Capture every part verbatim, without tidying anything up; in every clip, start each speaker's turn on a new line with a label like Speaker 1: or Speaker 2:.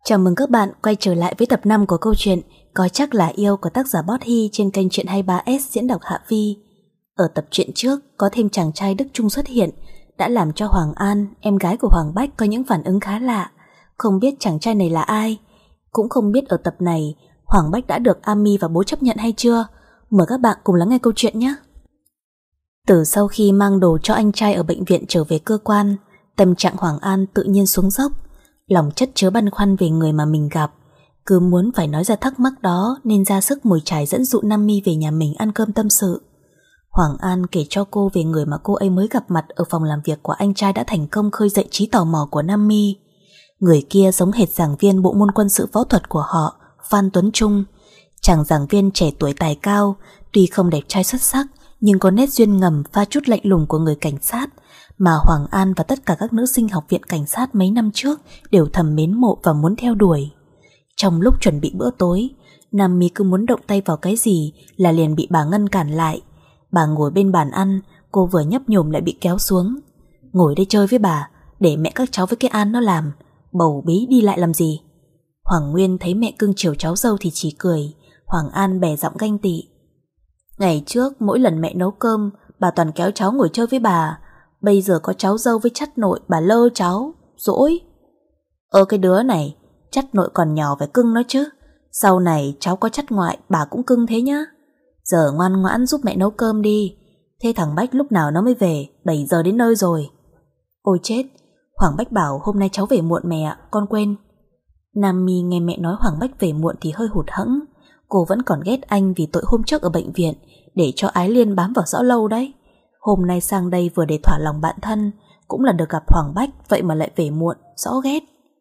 Speaker 1: Chào mừng các bạn quay trở lại với tập năm của câu chuyện Có Chắc Là Yêu của tác giả Bót Hy trên kênh Chuyện hai mươi ba ét diễn đọc Hạ Vi. Ở tập truyện trước có thêm chàng trai Đức Trung xuất hiện, đã làm cho Hoàng An, em gái của Hoàng Bách, có những phản ứng khá lạ. Không biết chàng trai này là ai, cũng không biết ở tập này Hoàng Bách đã được Ami và bố chấp nhận hay chưa. Mời các bạn cùng lắng nghe câu chuyện nhé. Từ sau khi mang đồ cho anh trai ở bệnh viện trở về cơ quan, tâm trạng Hoàng An tự nhiên xuống dốc. Lòng chất chứa băn khoăn về người mà mình gặp, cứ muốn phải nói ra thắc mắc đó nên ra sức mồi chài dẫn dụ Nam Mi về nhà mình ăn cơm tâm sự. Hoàng An kể cho cô về người mà cô ấy mới gặp mặt ở phòng làm việc của anh trai đã thành công khơi dậy trí tò mò của Nam Mi. Người kia giống hệt giảng viên bộ môn quân sự võ thuật của họ, Phan Tuấn Trung. Chàng giảng viên trẻ tuổi tài cao, tuy không đẹp trai xuất sắc nhưng có nét duyên ngầm pha chút lạnh lùng của người cảnh sát mà Hoàng An và tất cả các nữ sinh học viện cảnh sát mấy năm trước đều thầm mến mộ và muốn theo đuổi. Trong lúc chuẩn bị bữa tối, Nam Mi cứ muốn động tay vào cái gì là liền bị bà ngăn cản lại. Bà ngồi bên bàn ăn, cô vừa nhấp nhổm lại bị kéo xuống. Ngồi đây chơi với bà, để mẹ các cháu với cái An nó làm, bầu bí đi lại làm gì. Hoàng Nguyên thấy mẹ cưng chiều cháu dâu thì chỉ cười. Hoàng An bè giọng ganh tị. Ngày trước mỗi lần mẹ nấu cơm, bà toàn kéo cháu ngồi chơi với bà. Bây giờ có cháu dâu với chắt nội, bà lơ cháu, dỗi. Ơ cái đứa này, chắt nội còn nhỏ phải cưng nó chứ. Sau này cháu có chắt ngoại, bà cũng cưng thế nhá. Giờ ngoan ngoãn giúp mẹ nấu cơm đi. Thế thằng Bách lúc nào nó mới về? Bảy giờ đến nơi rồi. Ôi chết, Hoàng Bách bảo hôm nay cháu về muộn mẹ ạ, con quên. Nam Mi nghe mẹ nói Hoàng Bách về muộn thì hơi hụt hẫng. Cô vẫn còn ghét anh vì tội hôm trước ở bệnh viện, để cho Ái Liên bám vào rõ lâu đấy. Hôm nay sang đây vừa để thỏa lòng bạn thân, cũng là được gặp Hoàng Bách, vậy mà lại về muộn, rõ ghét.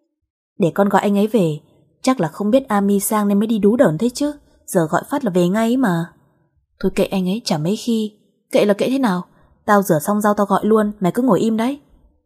Speaker 1: Để con gọi anh ấy về, chắc là không biết Ami sang nên mới đi đú đởn thế chứ. Giờ gọi phát là về ngay mà. Thôi kệ anh ấy chả mấy khi. Kệ là kệ thế nào, tao rửa xong rau tao gọi luôn, mày cứ ngồi im đấy.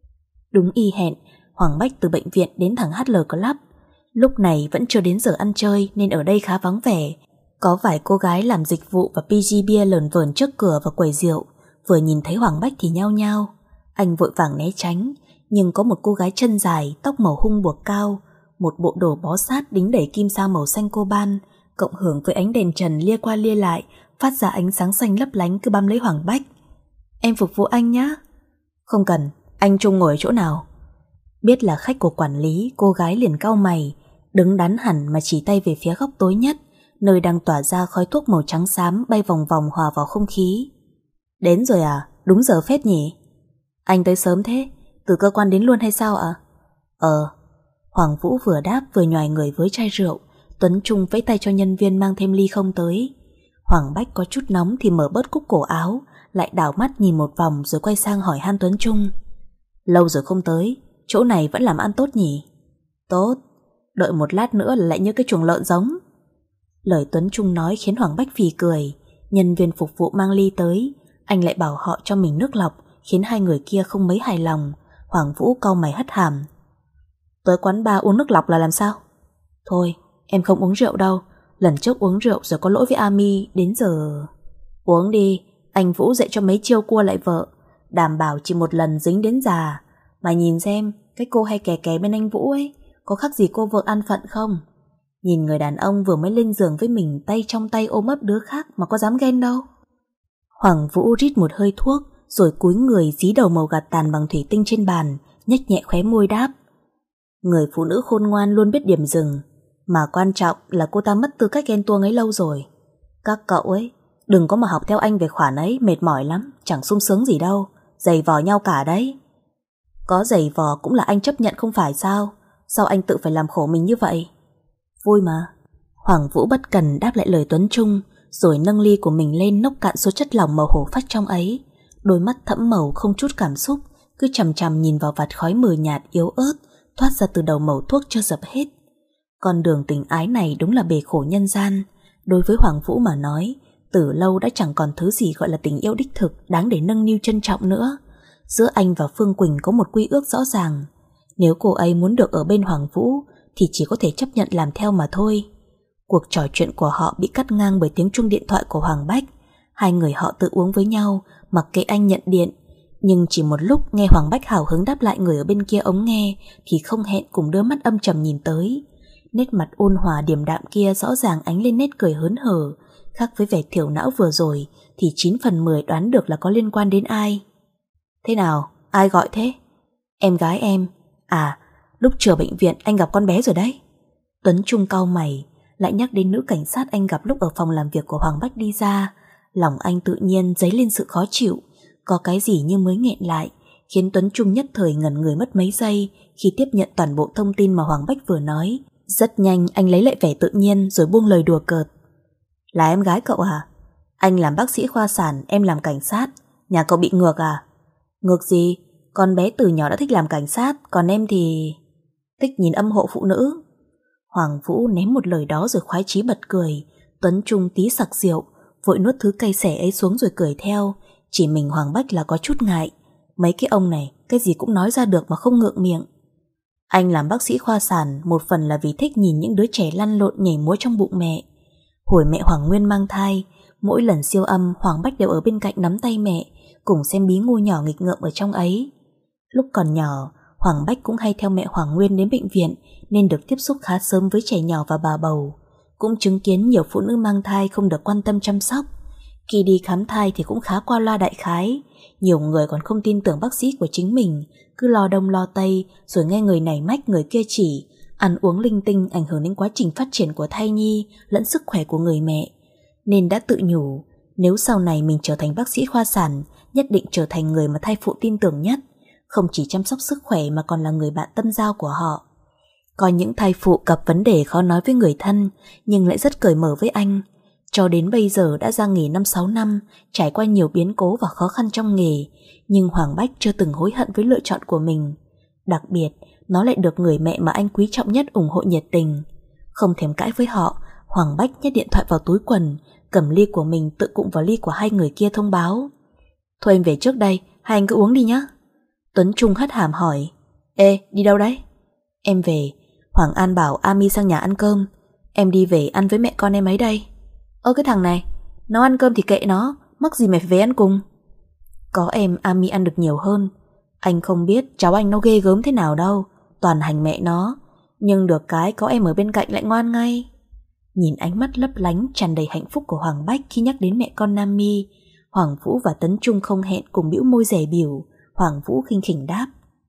Speaker 1: Đúng y hẹn, Hoàng Bách từ bệnh viện đến thẳng hát lờ Club. Lúc này vẫn chưa đến giờ ăn chơi nên ở đây khá vắng vẻ. Có vài cô gái làm dịch vụ và pê giê bia lờn vờn trước cửa và quầy rượu. Vừa nhìn thấy Hoàng Bách thì nhao nhao. Anh vội vàng né tránh, nhưng có một cô gái chân dài, tóc màu hung buộc cao, một bộ đồ bó sát đính đầy kim sa màu xanh coban, cộng hưởng với ánh đèn trần lia qua lia lại, phát ra ánh sáng xanh lấp lánh cứ bám lấy Hoàng Bách. Em phục vụ anh nhá. Không cần, anh Trung ngồi ở chỗ nào? Biết là khách của quản lý, cô gái liền cau mày, đứng đắn hẳn mà chỉ tay về phía góc tối nhất, nơi đang tỏa ra khói thuốc màu trắng xám bay vòng vòng hòa vào không khí. Đến rồi à? Đúng giờ phết nhỉ? Anh tới sớm thế, từ cơ quan đến luôn hay sao ạ? Ờ. Hoàng Vũ vừa đáp vừa nhoài người với chai rượu. Tuấn Trung vẫy tay cho nhân viên mang thêm ly không tới. Hoàng Bách có chút nóng thì mở bớt cúc cổ áo, lại đảo mắt nhìn một vòng rồi quay sang hỏi han Tuấn Trung. Lâu rồi không tới, chỗ này vẫn làm ăn tốt nhỉ? Tốt, đợi một lát nữa là lại như cái chuồng lợn giống. Lời Tuấn Trung nói khiến Hoàng Bách phì cười. Nhân viên phục vụ mang ly tới, anh lại bảo họ cho mình nước lọc, khiến hai người kia không mấy hài lòng. Hoàng Vũ cau mày hất hàm. Tới quán bar uống nước lọc là làm sao? Thôi, em không uống rượu đâu. Lần trước uống rượu rồi có lỗi với Ami, đến giờ... Uống đi, anh Vũ dạy cho mấy chiêu cua lại vợ, đảm bảo chỉ một lần dính đến già. Mà nhìn xem, cái cô hay kè kè bên anh Vũ ấy, có khác gì cô vợ an phận không? Nhìn người đàn ông vừa mới lên giường với mình tay trong tay ôm ấp đứa khác mà có dám ghen đâu. Hoàng Vũ rít một hơi thuốc rồi cúi người dí đầu màu gạt tàn bằng thủy tinh trên bàn, nhếch nhẹ khóe môi đáp. Người phụ nữ khôn ngoan luôn biết điểm dừng, mà quan trọng là cô ta mất tư cách ghen tuông ấy lâu rồi. Các cậu ấy đừng có mà học theo anh về khoản ấy, mệt mỏi lắm, chẳng sung sướng gì đâu, giày vò nhau cả đấy. Có giày vò cũng là anh chấp nhận không phải sao? Sao anh tự phải làm khổ mình như vậy? Vui mà. Hoàng Vũ bất cần đáp lại lời Tuấn Trung, rồi nâng ly của mình lên nốc cạn số chất lỏng màu hổ phách trong ấy. Đôi mắt thẫm màu không chút cảm xúc, cứ chằm chằm nhìn vào vạt khói mờ nhạt yếu ớt thoát ra từ đầu mẩu thuốc chưa dập hết. Con đường tình ái này đúng là bể khổ nhân gian. Đối với Hoàng Vũ mà nói, từ lâu đã chẳng còn thứ gì gọi là tình yêu đích thực đáng để nâng niu trân trọng nữa. Giữa anh và Phương Quỳnh có một quy ước rõ ràng. Nếu cô ấy muốn được ở bên Hoàng Vũ thì chỉ có thể chấp nhận làm theo mà thôi. Cuộc trò chuyện của họ bị cắt ngang bởi tiếng chuông điện thoại của Hoàng Bách. Hai người họ tự uống với nhau, mặc kệ anh nhận điện. Nhưng chỉ một lúc nghe Hoàng Bách hào hứng đáp lại người ở bên kia ống nghe thì không hẹn cùng đưa mắt âm trầm nhìn tới. Nét mặt ôn hòa điềm đạm kia rõ ràng ánh lên nét cười hớn hở, khác với vẻ thiểu não vừa rồi thì chín phần mười đoán được là có liên quan đến ai. Thế nào? Ai gọi thế? Em gái em. À, lúc chờ bệnh viện anh gặp con bé rồi đấy. Tuấn Trung cau mày, lại nhắc đến nữ cảnh sát anh gặp lúc ở phòng làm việc của Hoàng Bách đi ra. Lòng anh tự nhiên dấy lên sự khó chịu, có cái gì như mới nghẹn lại, khiến Tuấn Trung nhất thời ngẩn người mất mấy giây khi tiếp nhận toàn bộ thông tin mà Hoàng Bách vừa nói. Rất nhanh anh lấy lại vẻ tự nhiên rồi buông lời đùa cợt. Là em gái cậu à? Anh làm bác sĩ khoa sản, em làm cảnh sát. Nhà cậu bị ngược à? Ngược gì? Con bé từ nhỏ đã thích làm cảnh sát, còn em thì... thích nhìn âm hộ phụ nữ. Hoàng Vũ ném một lời đó rồi khoái chí bật cười. Tuấn Trung tí sặc rượu, vội nuốt thứ cay xẻ ấy xuống rồi cười theo. Chỉ mình Hoàng Bách là có chút ngại. Mấy cái ông này cái gì cũng nói ra được mà không ngượng miệng. Anh làm bác sĩ khoa sản một phần là vì thích nhìn những đứa trẻ lăn lộn nhảy múa trong bụng mẹ. Hồi mẹ Hoàng Nguyên mang thai, mỗi lần siêu âm Hoàng Bách đều ở bên cạnh nắm tay mẹ, cùng xem bí ngô nhỏ nghịch ngợm ở trong ấy. Lúc còn nhỏ, Hoàng Bách cũng hay theo mẹ Hoàng Nguyên đến bệnh viện nên được tiếp xúc khá sớm với trẻ nhỏ và bà bầu. Cũng chứng kiến nhiều phụ nữ mang thai không được quan tâm chăm sóc. Khi đi khám thai thì cũng khá qua loa đại khái. Nhiều người còn không tin tưởng bác sĩ của chính mình, cứ lo đông lo tây rồi nghe người này mách người kia chỉ, ăn uống linh tinh ảnh hưởng đến quá trình phát triển của thai nhi lẫn sức khỏe của người mẹ. Nên đã tự nhủ, nếu sau này mình trở thành bác sĩ khoa sản, nhất định trở thành người mà thai phụ tin tưởng nhất, không chỉ chăm sóc sức khỏe mà còn là người bạn tâm giao của họ. Có những thai phụ gặp vấn đề khó nói với người thân nhưng lại rất cởi mở với anh. Cho đến bây giờ đã ra nghề năm sáu năm, trải qua nhiều biến cố và khó khăn trong nghề, nhưng Hoàng Bách chưa từng hối hận với lựa chọn của mình. Đặc biệt, nó lại được người mẹ mà anh quý trọng nhất ủng hộ nhiệt tình. Không thèm cãi với họ, Hoàng Bách nhét điện thoại vào túi quần, cầm ly của mình tự cụng vào ly của hai người kia thông báo. Thôi em về trước đây, hai anh cứ uống đi nhé. Tuấn Trung hất hàm hỏi. Ê, đi đâu đấy? Em về, Hoàng An bảo Ami sang nhà ăn cơm. Em đi về ăn với mẹ con em ấy đây. Ơ cái thằng này, nó ăn cơm thì kệ nó, mắc gì mày phải về ăn cùng. Có em Ami ăn được nhiều hơn. Anh không biết cháu anh nó ghê gớm thế nào đâu, toàn hành mẹ nó. Nhưng được cái có em ở bên cạnh lại ngoan ngay. Nhìn ánh mắt lấp lánh tràn đầy hạnh phúc của Hoàng Bách khi nhắc đến mẹ con Nam Mi, Hoàng Vũ và Tấn Trung không hẹn cùng bĩu môi dè bỉu. Hoàng Vũ khinh khỉnh đáp.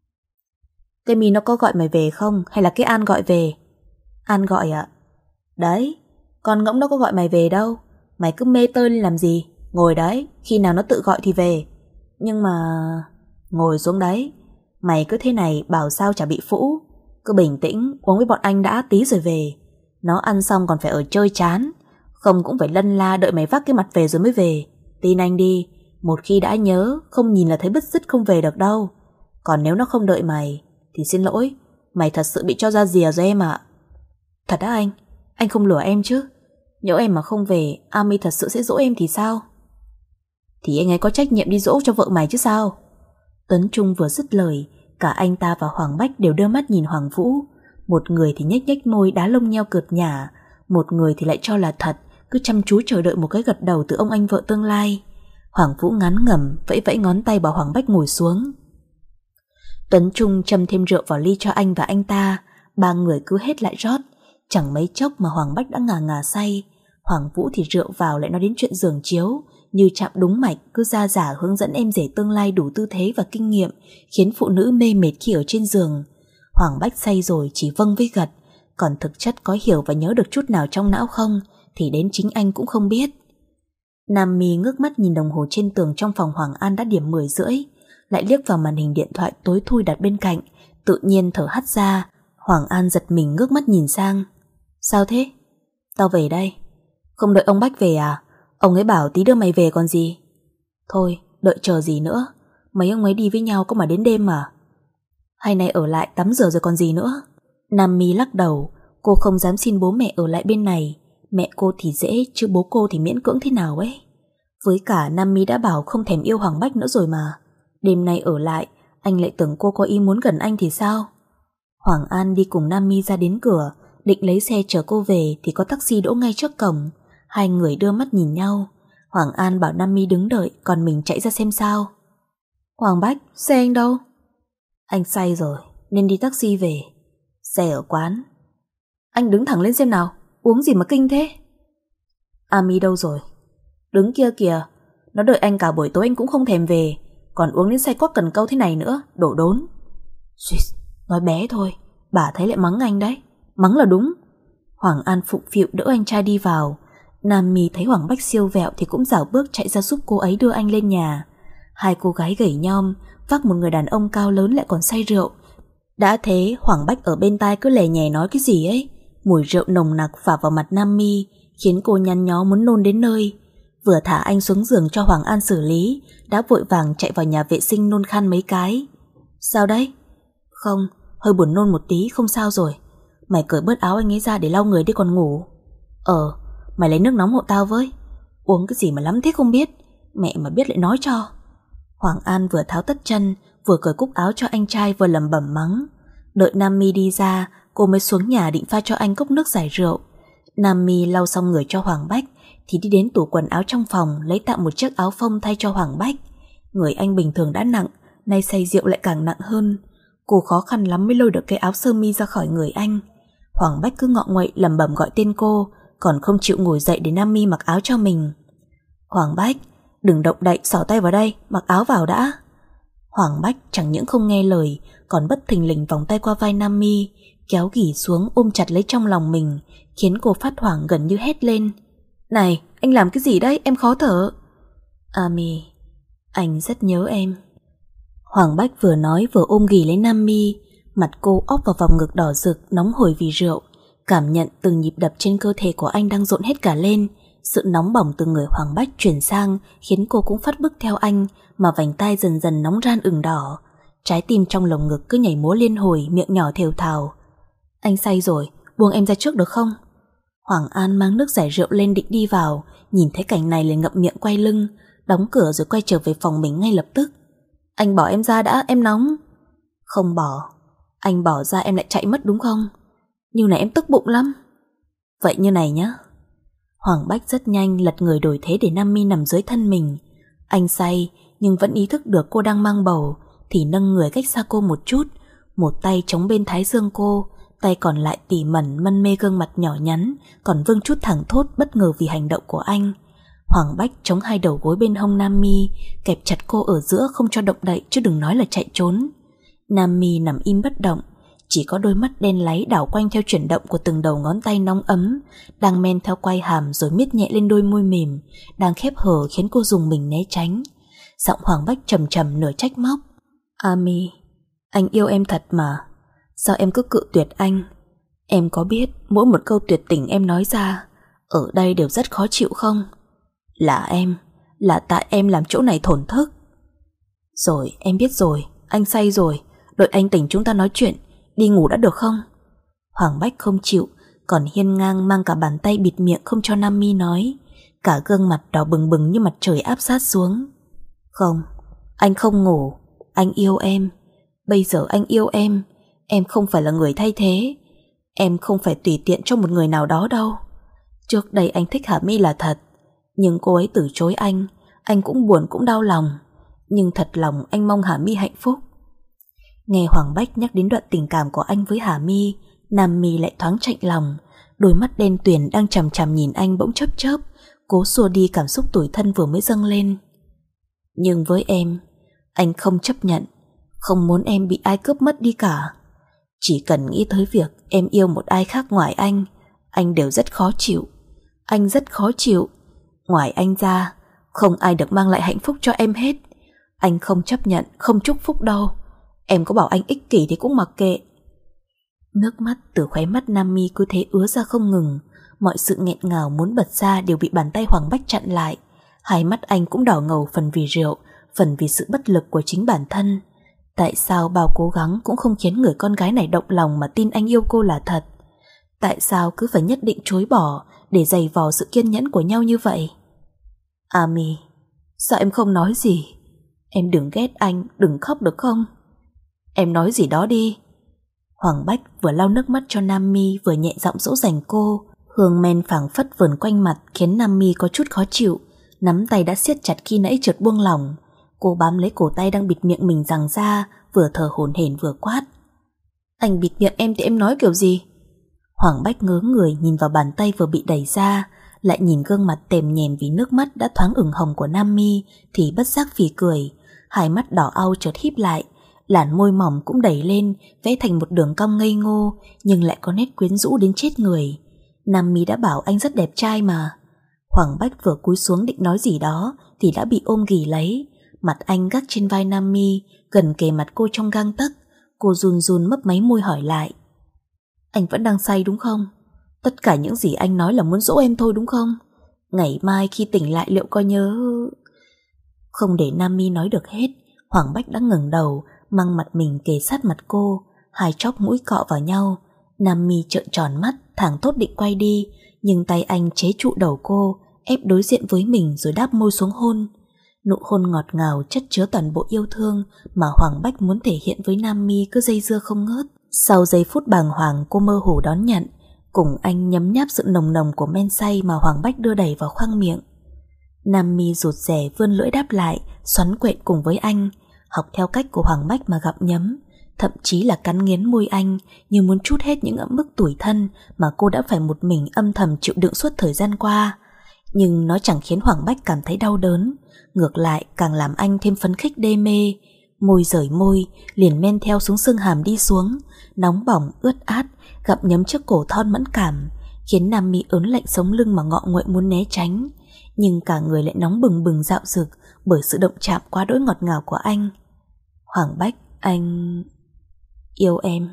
Speaker 1: Cái Mi nó có gọi mày về không, hay là cái An gọi về? An gọi ạ. Đấy, con ngỗng nó có gọi mày về đâu. Mày cứ mê tơi lên làm gì. Ngồi đấy, khi nào nó tự gọi thì về. Nhưng mà... Ngồi xuống đấy. Mày cứ thế này bảo sao chả bị phũ. Cứ bình tĩnh uống với bọn anh đã tí rồi về. Nó ăn xong còn phải ở chơi chán, không cũng phải lân la đợi mày vác cái mặt về rồi mới về. Tin anh đi, một khi đã nhớ, không nhìn là thấy bứt rứt không về được đâu. Còn nếu nó không đợi mày thì xin lỗi, mày thật sự bị cho ra rìa rồi em ạ. Thật á anh? Anh không lừa em chứ? Nếu em mà không về, Ami thật sự sẽ dỗ em thì sao? Thì anh ấy có trách nhiệm đi dỗ cho vợ mày chứ sao? Tuấn Trung vừa dứt lời, cả anh ta và Hoàng Bách đều đưa mắt nhìn Hoàng Vũ. Một người thì nhếch nhếch môi đá lông nheo cợt nhả, một người thì lại cho là thật, cứ chăm chú chờ đợi một cái gật đầu từ ông anh vợ tương lai. Hoàng Vũ ngán ngẩm vẫy vẫy ngón tay bảo Hoàng Bách ngồi xuống. Tuấn Trung châm thêm rượu vào ly cho anh và anh ta. Ba người cứ hết lại rót. Chẳng mấy chốc mà Hoàng Bách đã ngà ngà say. Hoàng Vũ thì rượu vào lại nói đến chuyện giường chiếu, như chạm đúng mạch, cứ ra giả hướng dẫn em rể tương lai đủ tư thế và kinh nghiệm, khiến phụ nữ mê mệt khi ở trên giường. Hoàng Bách say rồi chỉ vâng với gật, còn thực chất có hiểu và nhớ được chút nào trong não không thì đến chính anh cũng không biết. Nam Mi ngước mắt nhìn đồng hồ trên tường trong phòng Hoàng An đã điểm mười rưỡi, lại liếc vào màn hình điện thoại tối thui đặt bên cạnh, tự nhiên thở hắt ra. Hoàng An giật mình ngước mắt nhìn sang. Sao thế? Tao về đây. Không đợi ông Bách về à? Ông ấy bảo tí đưa mày về còn gì. Thôi, đợi chờ gì nữa. Mấy ông ấy đi với nhau có mà đến đêm mà. Hay này ở lại tắm rửa rồi còn gì nữa. Nam Mi lắc đầu. Cô không dám xin bố mẹ ở lại bên này. Mẹ cô thì dễ, chứ bố cô thì miễn cưỡng thế nào ấy. Với cả Nam Mi đã bảo không thèm yêu Hoàng Bách nữa rồi mà. Đêm nay ở lại, anh lại tưởng cô có ý muốn gần anh thì sao? Hoàng An đi cùng Nam Mi ra đến cửa, định lấy xe chở cô về thì có taxi đỗ ngay trước cổng. Hai người đưa mắt nhìn nhau. Hoàng An bảo Nam Mi đứng đợi, còn mình chạy ra xem sao. Hoàng Bách, xe anh đâu? Anh say rồi, nên đi taxi về. Xe ở quán. Anh đứng thẳng lên xem nào, uống gì mà kinh thế? Ami đâu rồi? Đứng kia kìa, nó đợi anh cả buổi tối anh cũng không thèm về, còn uống đến say quắc cần câu thế này nữa, đổ đốn. Xuyệt, nói bé thôi, bà thấy lại mắng anh đấy. Mắng là đúng. Hoàng An phụng phịu đỡ anh trai đi vào. Nam Mi thấy Hoàng Bách siêu vẹo thì cũng rảo bước chạy ra giúp cô ấy đưa anh lên nhà. Hai cô gái gầy nhom vác một người đàn ông cao lớn lại còn say rượu. Đã thế Hoàng Bách ở bên tai cứ lè nhè nói cái gì ấy. Mùi rượu nồng nặc phả vào mặt Nam Mi khiến cô nhăn nhó muốn nôn đến nơi. Vừa thả anh xuống giường cho Hoàng An xử lý, đã vội vàng chạy vào nhà vệ sinh nôn khan mấy cái. Sao đấy? Không, hơi buồn nôn một tí, không sao rồi. Mày cởi bớt áo anh ấy ra để lau người đi còn ngủ. Ờ, mày lấy nước nóng hộ tao với. Uống cái gì mà lắm thế không biết, mẹ mà biết lại nói cho. Hoàng An vừa tháo tất chân, vừa cởi cúc áo cho anh trai, vừa lẩm bẩm mắng. Đợi Nam Mi đi ra, cô mới xuống nhà định pha cho anh cốc nước giải rượu. Nam Mi lau xong người cho Hoàng Bách thì đi đến tủ quần áo trong phòng lấy tạm một chiếc áo phông thay cho Hoàng Bách. Người anh bình thường đã nặng, nay say rượu lại càng nặng hơn. Cô khó khăn lắm mới lôi được cái áo sơ mi ra khỏi người anh. Hoàng Bách cứ ngọ nguậy lẩm bẩm gọi tên cô, còn không chịu ngồi dậy để Nam Mi mặc áo cho mình. Hoàng Bách, đừng động đậy, xỏ tay vào đây, mặc áo vào đã. Hoàng Bách chẳng những không nghe lời, còn bất thình lình vòng tay qua vai Nam Mi, kéo ghì xuống ôm chặt lấy trong lòng mình, khiến cô phát hoảng gần như hét lên. Này, anh làm cái gì đấy, em khó thở. Ami, anh rất nhớ em. Hoàng Bách vừa nói vừa ôm ghì lấy Nam Mi, mặt cô óp vào vòng ngực đỏ rực nóng hổi vì rượu, cảm nhận từng nhịp đập trên cơ thể của anh đang dội hết cả lên. Sự nóng bỏng từ người Hoàng Bách chuyển sang khiến cô cũng phát bức theo anh, mà vành tai dần dần nóng ran ửng đỏ. Trái tim trong lồng ngực cứ nhảy múa liên hồi, miệng nhỏ thều thào. Anh say rồi, buông em ra trước được không? Hoàng An mang nước giải rượu lên định đi vào, nhìn thấy cảnh này liền ngậm miệng quay lưng, đóng cửa rồi quay trở về phòng mình ngay lập tức. Anh bỏ em ra đã, em nóng. Không bỏ. Anh bỏ ra em lại chạy mất đúng không? Như này em tức bụng lắm. Vậy như này nhá. Hoàng Bách rất nhanh lật người đổi thế để Nam Mi nằm dưới thân mình. Anh say nhưng vẫn ý thức được cô đang mang bầu, thì nâng người cách xa cô một chút, một tay chống bên thái dương cô, tay còn lại tỉ mẩn mân mê gương mặt nhỏ nhắn, còn vương chút thẳng thốt bất ngờ vì hành động của anh. Hoàng Bách chống hai đầu gối bên hông Nam Mi, kẹp chặt cô ở giữa không cho động đậy, chứ đừng nói là chạy trốn. Nam Mi nằm im bất động, chỉ có đôi mắt đen láy đảo quanh theo chuyển động của từng đầu ngón tay nóng ấm, đang men theo quai hàm rồi miết nhẹ lên đôi môi mềm, đang khép hờ khiến cô dùng mình né tránh. Giọng Hoàng Bách trầm trầm nửa trách móc. Ami, anh yêu em thật mà, sao em cứ cự tuyệt anh? Em có biết mỗi một câu tuyệt tình em nói ra ở đây đều rất khó chịu không? Là em, là tại em làm chỗ này thổn thức. Rồi, em biết rồi, anh say rồi, đợi anh tỉnh chúng ta nói chuyện, đi ngủ đã được không? Hoàng Bách không chịu, còn hiên ngang mang cả bàn tay bịt miệng không cho Nam Mi nói, cả gương mặt đỏ bừng bừng như mặt trời áp sát xuống. Không, anh không ngủ, anh yêu em. Bây giờ anh yêu em, em không phải là người thay thế, em không phải tùy tiện cho một người nào đó đâu. Trước đây anh thích Hà My là thật, nhưng cô ấy từ chối anh, anh cũng buồn cũng đau lòng, nhưng thật lòng anh mong Hà My hạnh phúc. Nghe Hoàng Bách nhắc đến đoạn tình cảm của anh với Hà My, Nam Mi lại thoáng chạnh lòng, đôi mắt đen tuyền đang chằm chằm nhìn anh bỗng chớp chớp, cố xua đi cảm xúc tủi thân vừa mới dâng lên. Nhưng với em, anh không chấp nhận, không muốn em bị ai cướp mất đi cả. Chỉ cần nghĩ tới việc em yêu một ai khác ngoài anh, anh đều rất khó chịu. Anh rất khó chịu. Ngoài anh ra, không ai được mang lại hạnh phúc cho em hết. Anh không chấp nhận, không chúc phúc đâu. Em có bảo anh ích kỷ thì cũng mặc kệ. Nước mắt từ khóe mắt Nam Mi cứ thế ứa ra không ngừng. Mọi sự nghẹn ngào muốn bật ra đều bị bàn tay Hoàng Bách chặn lại. Hai mắt anh cũng đỏ ngầu, phần vì rượu, phần vì sự bất lực của chính bản thân. Tại sao bao cố gắng cũng không khiến người con gái này động lòng mà tin anh yêu cô là thật? Tại sao cứ phải nhất định chối bỏ để giày vò sự kiên nhẫn của nhau như vậy? Ami, sao em không nói gì? Em đừng ghét anh, đừng khóc được không? Em nói gì đó đi. Hoàng Bách vừa lau nước mắt cho Nam Mi vừa nhẹ giọng dỗ dành cô. Hương men phảng phất vờn quanh mặt khiến Nam Mi có chút khó chịu, nắm tay đã siết chặt khi nãy chợt buông lỏng. Cô bám lấy cổ tay đang bịt miệng mình giằng ra, vừa thở hổn hển vừa quát. Anh bịt miệng em thì em nói kiểu gì? Hoàng Bách ngớ người nhìn vào bàn tay vừa bị đẩy ra, lại nhìn gương mặt tèm nhèm vì nước mắt đã thoáng ửng hồng của Nam Mi thì bất giác phì cười. Hai mắt đỏ au chợt híp lại, làn môi mỏng cũng đẩy lên, vẽ thành một đường cong ngây ngô nhưng lại có nét quyến rũ đến chết người. Nam Mi đã bảo anh rất đẹp trai mà. Hoàng Bách vừa cúi xuống định nói gì đó thì đã bị ôm ghì lấy. Mặt anh gác trên vai Nam Mi, gần kề mặt cô trong gang tấc. Cô run run mấp máy môi hỏi lại: Anh vẫn đang say đúng không? Tất cả những gì anh nói là muốn dỗ em thôi đúng không? Ngày mai khi tỉnh lại liệu có nhớ... Không để Nam Mi nói được hết, Hoàng Bách đã ngẩng đầu, mang mặt mình kề sát mặt cô, hai chóp mũi cọ vào nhau. Nam Mi trợn tròn mắt, thẳng thốt định quay đi, nhưng tay anh chế trụ đầu cô, ép đối diện với mình rồi đáp môi xuống hôn. Nụ hôn ngọt ngào chất chứa toàn bộ yêu thương mà Hoàng Bách muốn thể hiện với Nam Mi cứ dây dưa không ngớt. Sau giây phút bàng hoàng, cô mơ hồ đón nhận, cùng anh nhấm nháp sự nồng nồng của men say mà Hoàng Bách đưa đẩy vào khoang miệng. Nam Mi rụt rè vươn lưỡi đáp lại, xoắn quện cùng với anh, học theo cách của Hoàng Bách mà gặm nhấm, thậm chí là cắn nghiến môi anh như muốn trút hết những ấm ức tủi thân mà cô đã phải một mình âm thầm chịu đựng suốt thời gian qua. Nhưng nó chẳng khiến Hoàng Bách cảm thấy đau đớn, ngược lại càng làm anh thêm phấn khích đê mê. Môi rời môi, liền men theo xuống xương hàm đi xuống, nóng bỏng ướt át, gặm nhấm trước cổ thon mẫn cảm, khiến Nam Mi ớn lạnh sống lưng mà ngọ nguậy muốn né tránh, nhưng cả người lại nóng bừng bừng dạo dực bởi sự động chạm quá đỗi ngọt ngào của anh. Hoàng Bách, anh... yêu em.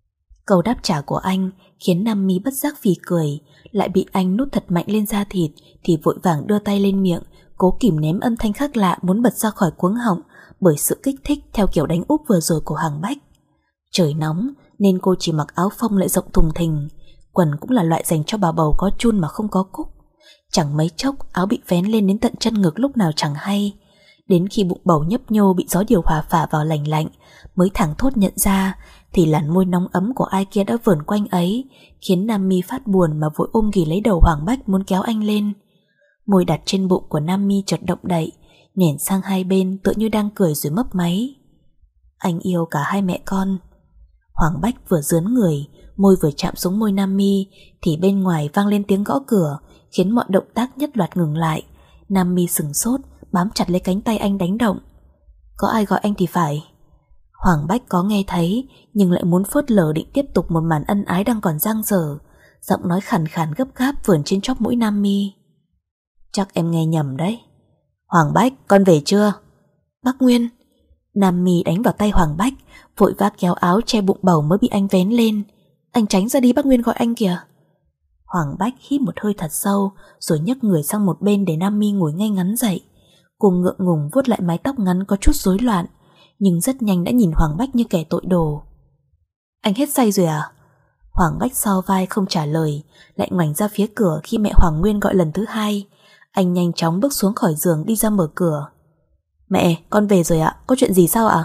Speaker 1: Câu đáp trả của anh khiến Nam Mi bất giác phì cười, lại bị anh nút thật mạnh lên da thịt thì vội vàng đưa tay lên miệng, cố kìm ném âm thanh khác lạ muốn bật ra khỏi cuống họng bởi sự kích thích theo kiểu đánh úp vừa rồi của Hoàng Bách. Trời nóng nên cô chỉ mặc áo phông lại rộng thùng thình, quần cũng là loại dành cho bà bầu có chun mà không có cúc. Chẳng mấy chốc áo bị vén lên đến tận chân ngực lúc nào chẳng hay. Đến khi bụng bầu nhấp nhô bị gió điều hòa phả vào lành lạnh mới thẳng thốt nhận ra thì làn môi nóng ấm của ai kia đã vờn quanh ấy, khiến Nam Mi phát buồn mà vội ôm ghì lấy đầu Hoàng Bách muốn kéo anh lên. Môi đặt trên bụng của Nam Mi chợt động đậy, nhoẻn sang hai bên tựa như đang cười rồi mấp máy. Anh yêu cả hai mẹ con. Hoàng Bách vừa dướn người, môi vừa chạm xuống môi Nam Mi thì bên ngoài vang lên tiếng gõ cửa, khiến mọi động tác nhất loạt ngừng lại. Nam Mi sừng sốt, bám chặt lấy cánh tay anh đánh động. Có ai gọi anh thì phải. Hoàng Bách có nghe thấy nhưng lại muốn phớt lờ định tiếp tục một màn ân ái đang còn dang dở. Giọng nói khàn khàn gấp gáp vườn trên chóp mũi Nam Mi. Chắc em nghe nhầm đấy. Hoàng Bách, con về chưa? Bác Nguyên. Nam Mi đánh vào tay Hoàng Bách, vội vã kéo áo che bụng bầu mới bị anh vén lên. Anh tránh ra đi, bác Nguyên gọi anh kìa. Hoàng Bách hít một hơi thật sâu rồi nhấc người sang một bên để Nam Mi ngồi ngay ngắn dậy. Cô ngượng ngùng vuốt lại mái tóc ngắn có chút rối loạn, nhưng rất nhanh đã nhìn Hoàng Bách như kẻ tội đồ. Anh hết say rồi à? Hoàng Bách sau vai không trả lời, lại ngoảnh ra phía cửa khi mẹ Hoàng Nguyên gọi lần thứ hai. Anh nhanh chóng bước xuống khỏi giường đi ra mở cửa. Mẹ, con về rồi ạ, có chuyện gì sao ạ?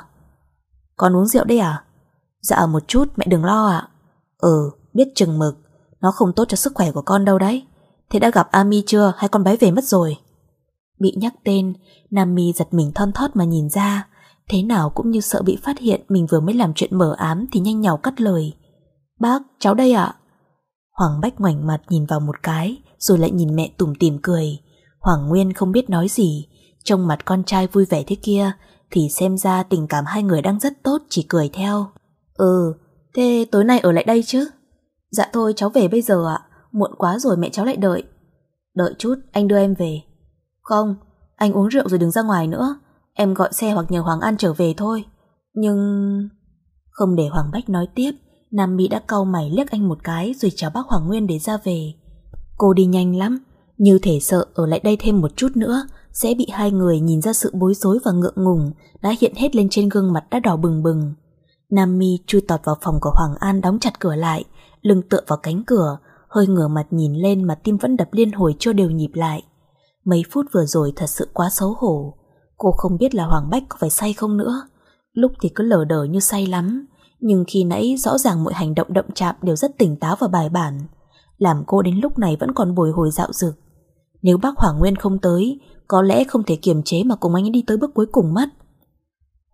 Speaker 1: Con uống rượu đấy à? Dạ một chút, mẹ đừng lo ạ. Ừ, biết chừng mực, nó không tốt cho sức khỏe của con đâu đấy. Thế đã gặp Ami chưa hay con bé về mất rồi? Bị nhắc tên, Nam Mi giật mình thon thót mà nhìn ra, thế nào cũng như sợ bị phát hiện mình vừa mới làm chuyện mờ ám thì nhanh nhảu cắt lời. Bác, cháu đây ạ. Hoàng Bách ngoảnh mặt nhìn vào một cái rồi lại nhìn mẹ tủm tỉm cười. Hoàng Nguyên không biết nói gì, trông mặt con trai vui vẻ thế kia thì xem ra tình cảm hai người đang rất tốt, chỉ cười theo. Ừ, thế tối nay ở lại đây chứ? Dạ thôi cháu về bây giờ ạ, muộn quá rồi mẹ cháu lại đợi. Đợi chút, anh đưa em về. Không, anh uống rượu rồi đừng ra ngoài nữa, em gọi xe hoặc nhờ Hoàng An trở về thôi. Nhưng... Không để Hoàng Bách nói tiếp, Nam Mi đã cau mày liếc anh một cái rồi chào bác Hoàng Nguyên để ra về. Cô đi nhanh lắm, như thể sợ ở lại đây thêm một chút nữa sẽ bị hai người nhìn ra sự bối rối và ngượng ngùng đã hiện hết lên trên gương mặt đã đỏ bừng bừng. Nam Mi chui tọt vào phòng của Hoàng An, đóng chặt cửa lại, lưng tựa vào cánh cửa, hơi ngửa mặt nhìn lên mà tim vẫn đập liên hồi chưa đều nhịp lại. Mấy phút vừa rồi thật sự quá xấu hổ. Cô không biết là Hoàng Bách có phải say không nữa. Lúc thì cứ lờ đờ như say lắm, nhưng khi nãy rõ ràng mọi hành động động chạm đều rất tỉnh táo và bài bản, làm cô đến lúc này vẫn còn bồi hồi dạo dực. Nếu bác Hoàng Nguyên không tới, có lẽ không thể kiềm chế mà cùng anh ấy đi tới bước cuối cùng mất.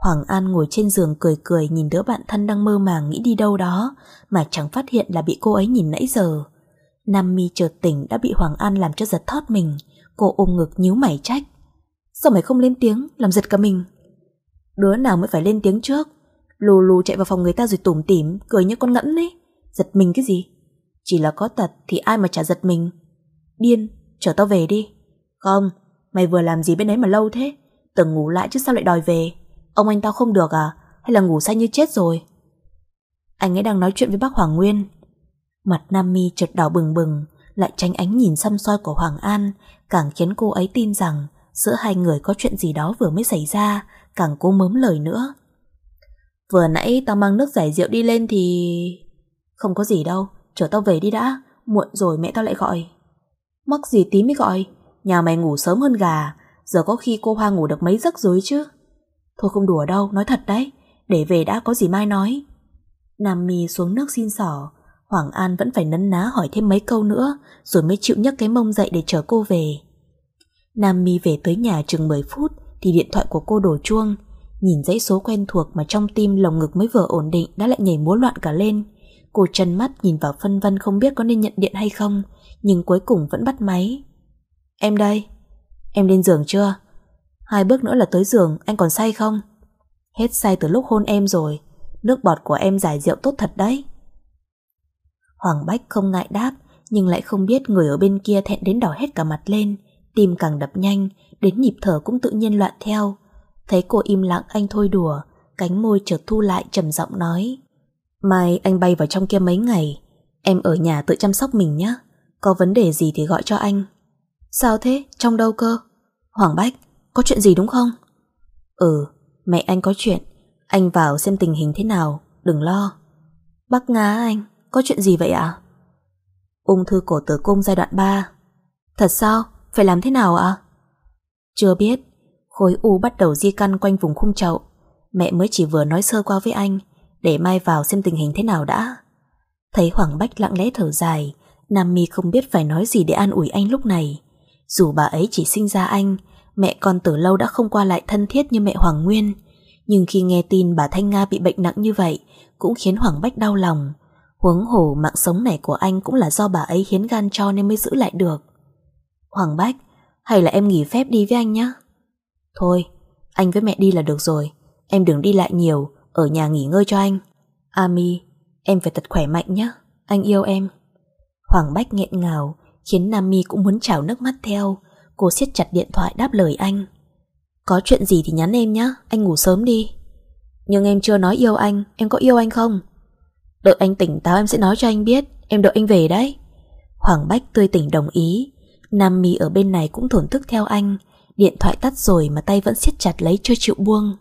Speaker 1: Hoàng An ngồi trên giường cười cười nhìn đứa bạn thân đang mơ màng nghĩ đi đâu đó mà chẳng phát hiện là bị cô ấy nhìn nãy giờ. Nam Mi chợt tỉnh đã bị Hoàng An làm cho giật thót mình. Cô ôm ngực nhíu mày trách. Sao mày không lên tiếng, làm giật cả mình? Đứa nào mới phải lên tiếng trước? Lù lù chạy vào phòng người ta rồi tủm tỉm cười như con ngỗng ấy. Giật mình cái gì? Chỉ là có tật thì ai mà chả giật mình. Điên, chở tao về đi. Không, mày vừa làm gì bên đấy mà lâu thế? Tưởng ngủ lại chứ sao lại đòi về? Ông anh tao không được à? Hay là ngủ say như chết rồi? Anh ấy đang nói chuyện với bác Hoàng Nguyên. Mặt Nam Mi chợt đỏ bừng bừng, lại tránh ánh nhìn săm soi của Hoàng An, càng khiến cô ấy tin rằng giữa hai người có chuyện gì đó vừa mới xảy ra, càng cố mớm lời nữa. Vừa nãy tao mang nước giải rượu đi lên thì... Không có gì đâu, chở tao về đi đã, muộn rồi mẹ tao lại gọi. Mắc gì tí mới gọi, nhà mày ngủ sớm hơn gà, giờ có khi cô Hoa ngủ được mấy giấc rồi chứ. Thôi không đùa đâu, nói thật đấy, để về đã có gì mai nói. Nam Mi xuống nước xin xỏ, Hoàng An vẫn phải nấn ná hỏi thêm mấy câu nữa rồi mới chịu nhấc cái mông dậy để chở cô về. Nam Mi về tới nhà chừng mười phút thì điện thoại của cô đổ chuông. Nhìn dãy số quen thuộc mà trong tim lồng ngực mới vừa ổn định đã lại nhảy múa loạn cả lên. Cô trần mắt nhìn vào phân vân không biết có nên nhận điện hay không, nhưng cuối cùng vẫn bắt máy. Em đây. Em lên giường chưa? Hai bước nữa là tới giường, anh còn say không? Hết say từ lúc hôn em rồi. Nước bọt của em giải rượu tốt thật đấy. Hoàng Bách không ngại đáp, nhưng lại không biết người ở bên kia thẹn đến đỏ hết cả mặt lên, tim càng đập nhanh, đến nhịp thở cũng tự nhiên loạn theo. Thấy cô im lặng anh thôi đùa, cánh môi chợt thu lại trầm giọng nói. Mai anh bay vào trong kia mấy ngày, em ở nhà tự chăm sóc mình nhé. Có vấn đề gì thì gọi cho anh. Sao thế? Trong đâu cơ? Hoàng Bách, có chuyện gì đúng không? Ừ, mẹ anh có chuyện. Anh vào xem tình hình thế nào, đừng lo. Bác Nga anh, có chuyện gì vậy ạ? Ung thư cổ tử cung giai đoạn ba. Thật sao? Phải làm thế nào ạ? Chưa biết. Khối u bắt đầu di căn quanh vùng khung chậu. Mẹ mới chỉ vừa nói sơ qua với anh, để mai vào xem tình hình thế nào đã. Thấy Hoàng Bách lặng lẽ thở dài, Nam Mi không biết phải nói gì để an ủi anh lúc này. Dù bà ấy chỉ sinh ra anh, mẹ con từ lâu đã không qua lại thân thiết như mẹ Hoàng Nguyên, nhưng khi nghe tin bà Thanh Nga bị bệnh nặng như vậy cũng khiến Hoàng Bách đau lòng. Huống hồ mạng sống này của anh cũng là do bà ấy hiến gan cho nên mới giữ lại được. Hoàng Bách, hay là em nghỉ phép đi với anh nhé? Thôi, anh với mẹ đi là được rồi. Em đừng đi lại nhiều, ở nhà nghỉ ngơi cho anh. Ami, em phải thật khỏe mạnh nhé. Anh yêu em. Hoàng Bách nghẹn ngào, khiến Nam Mi cũng muốn trào nước mắt theo. Cô siết chặt điện thoại đáp lời anh. Có chuyện gì thì nhắn em nhé, anh ngủ sớm đi. Nhưng em chưa nói yêu anh, em có yêu anh không? Đợi anh tỉnh táo em sẽ nói cho anh biết. Em đợi anh về đấy. Hoàng Bách tươi tỉnh đồng ý. Nam Mi ở bên này cũng thổn thức theo anh. Điện thoại tắt rồi mà tay vẫn siết chặt lấy chưa chịu buông.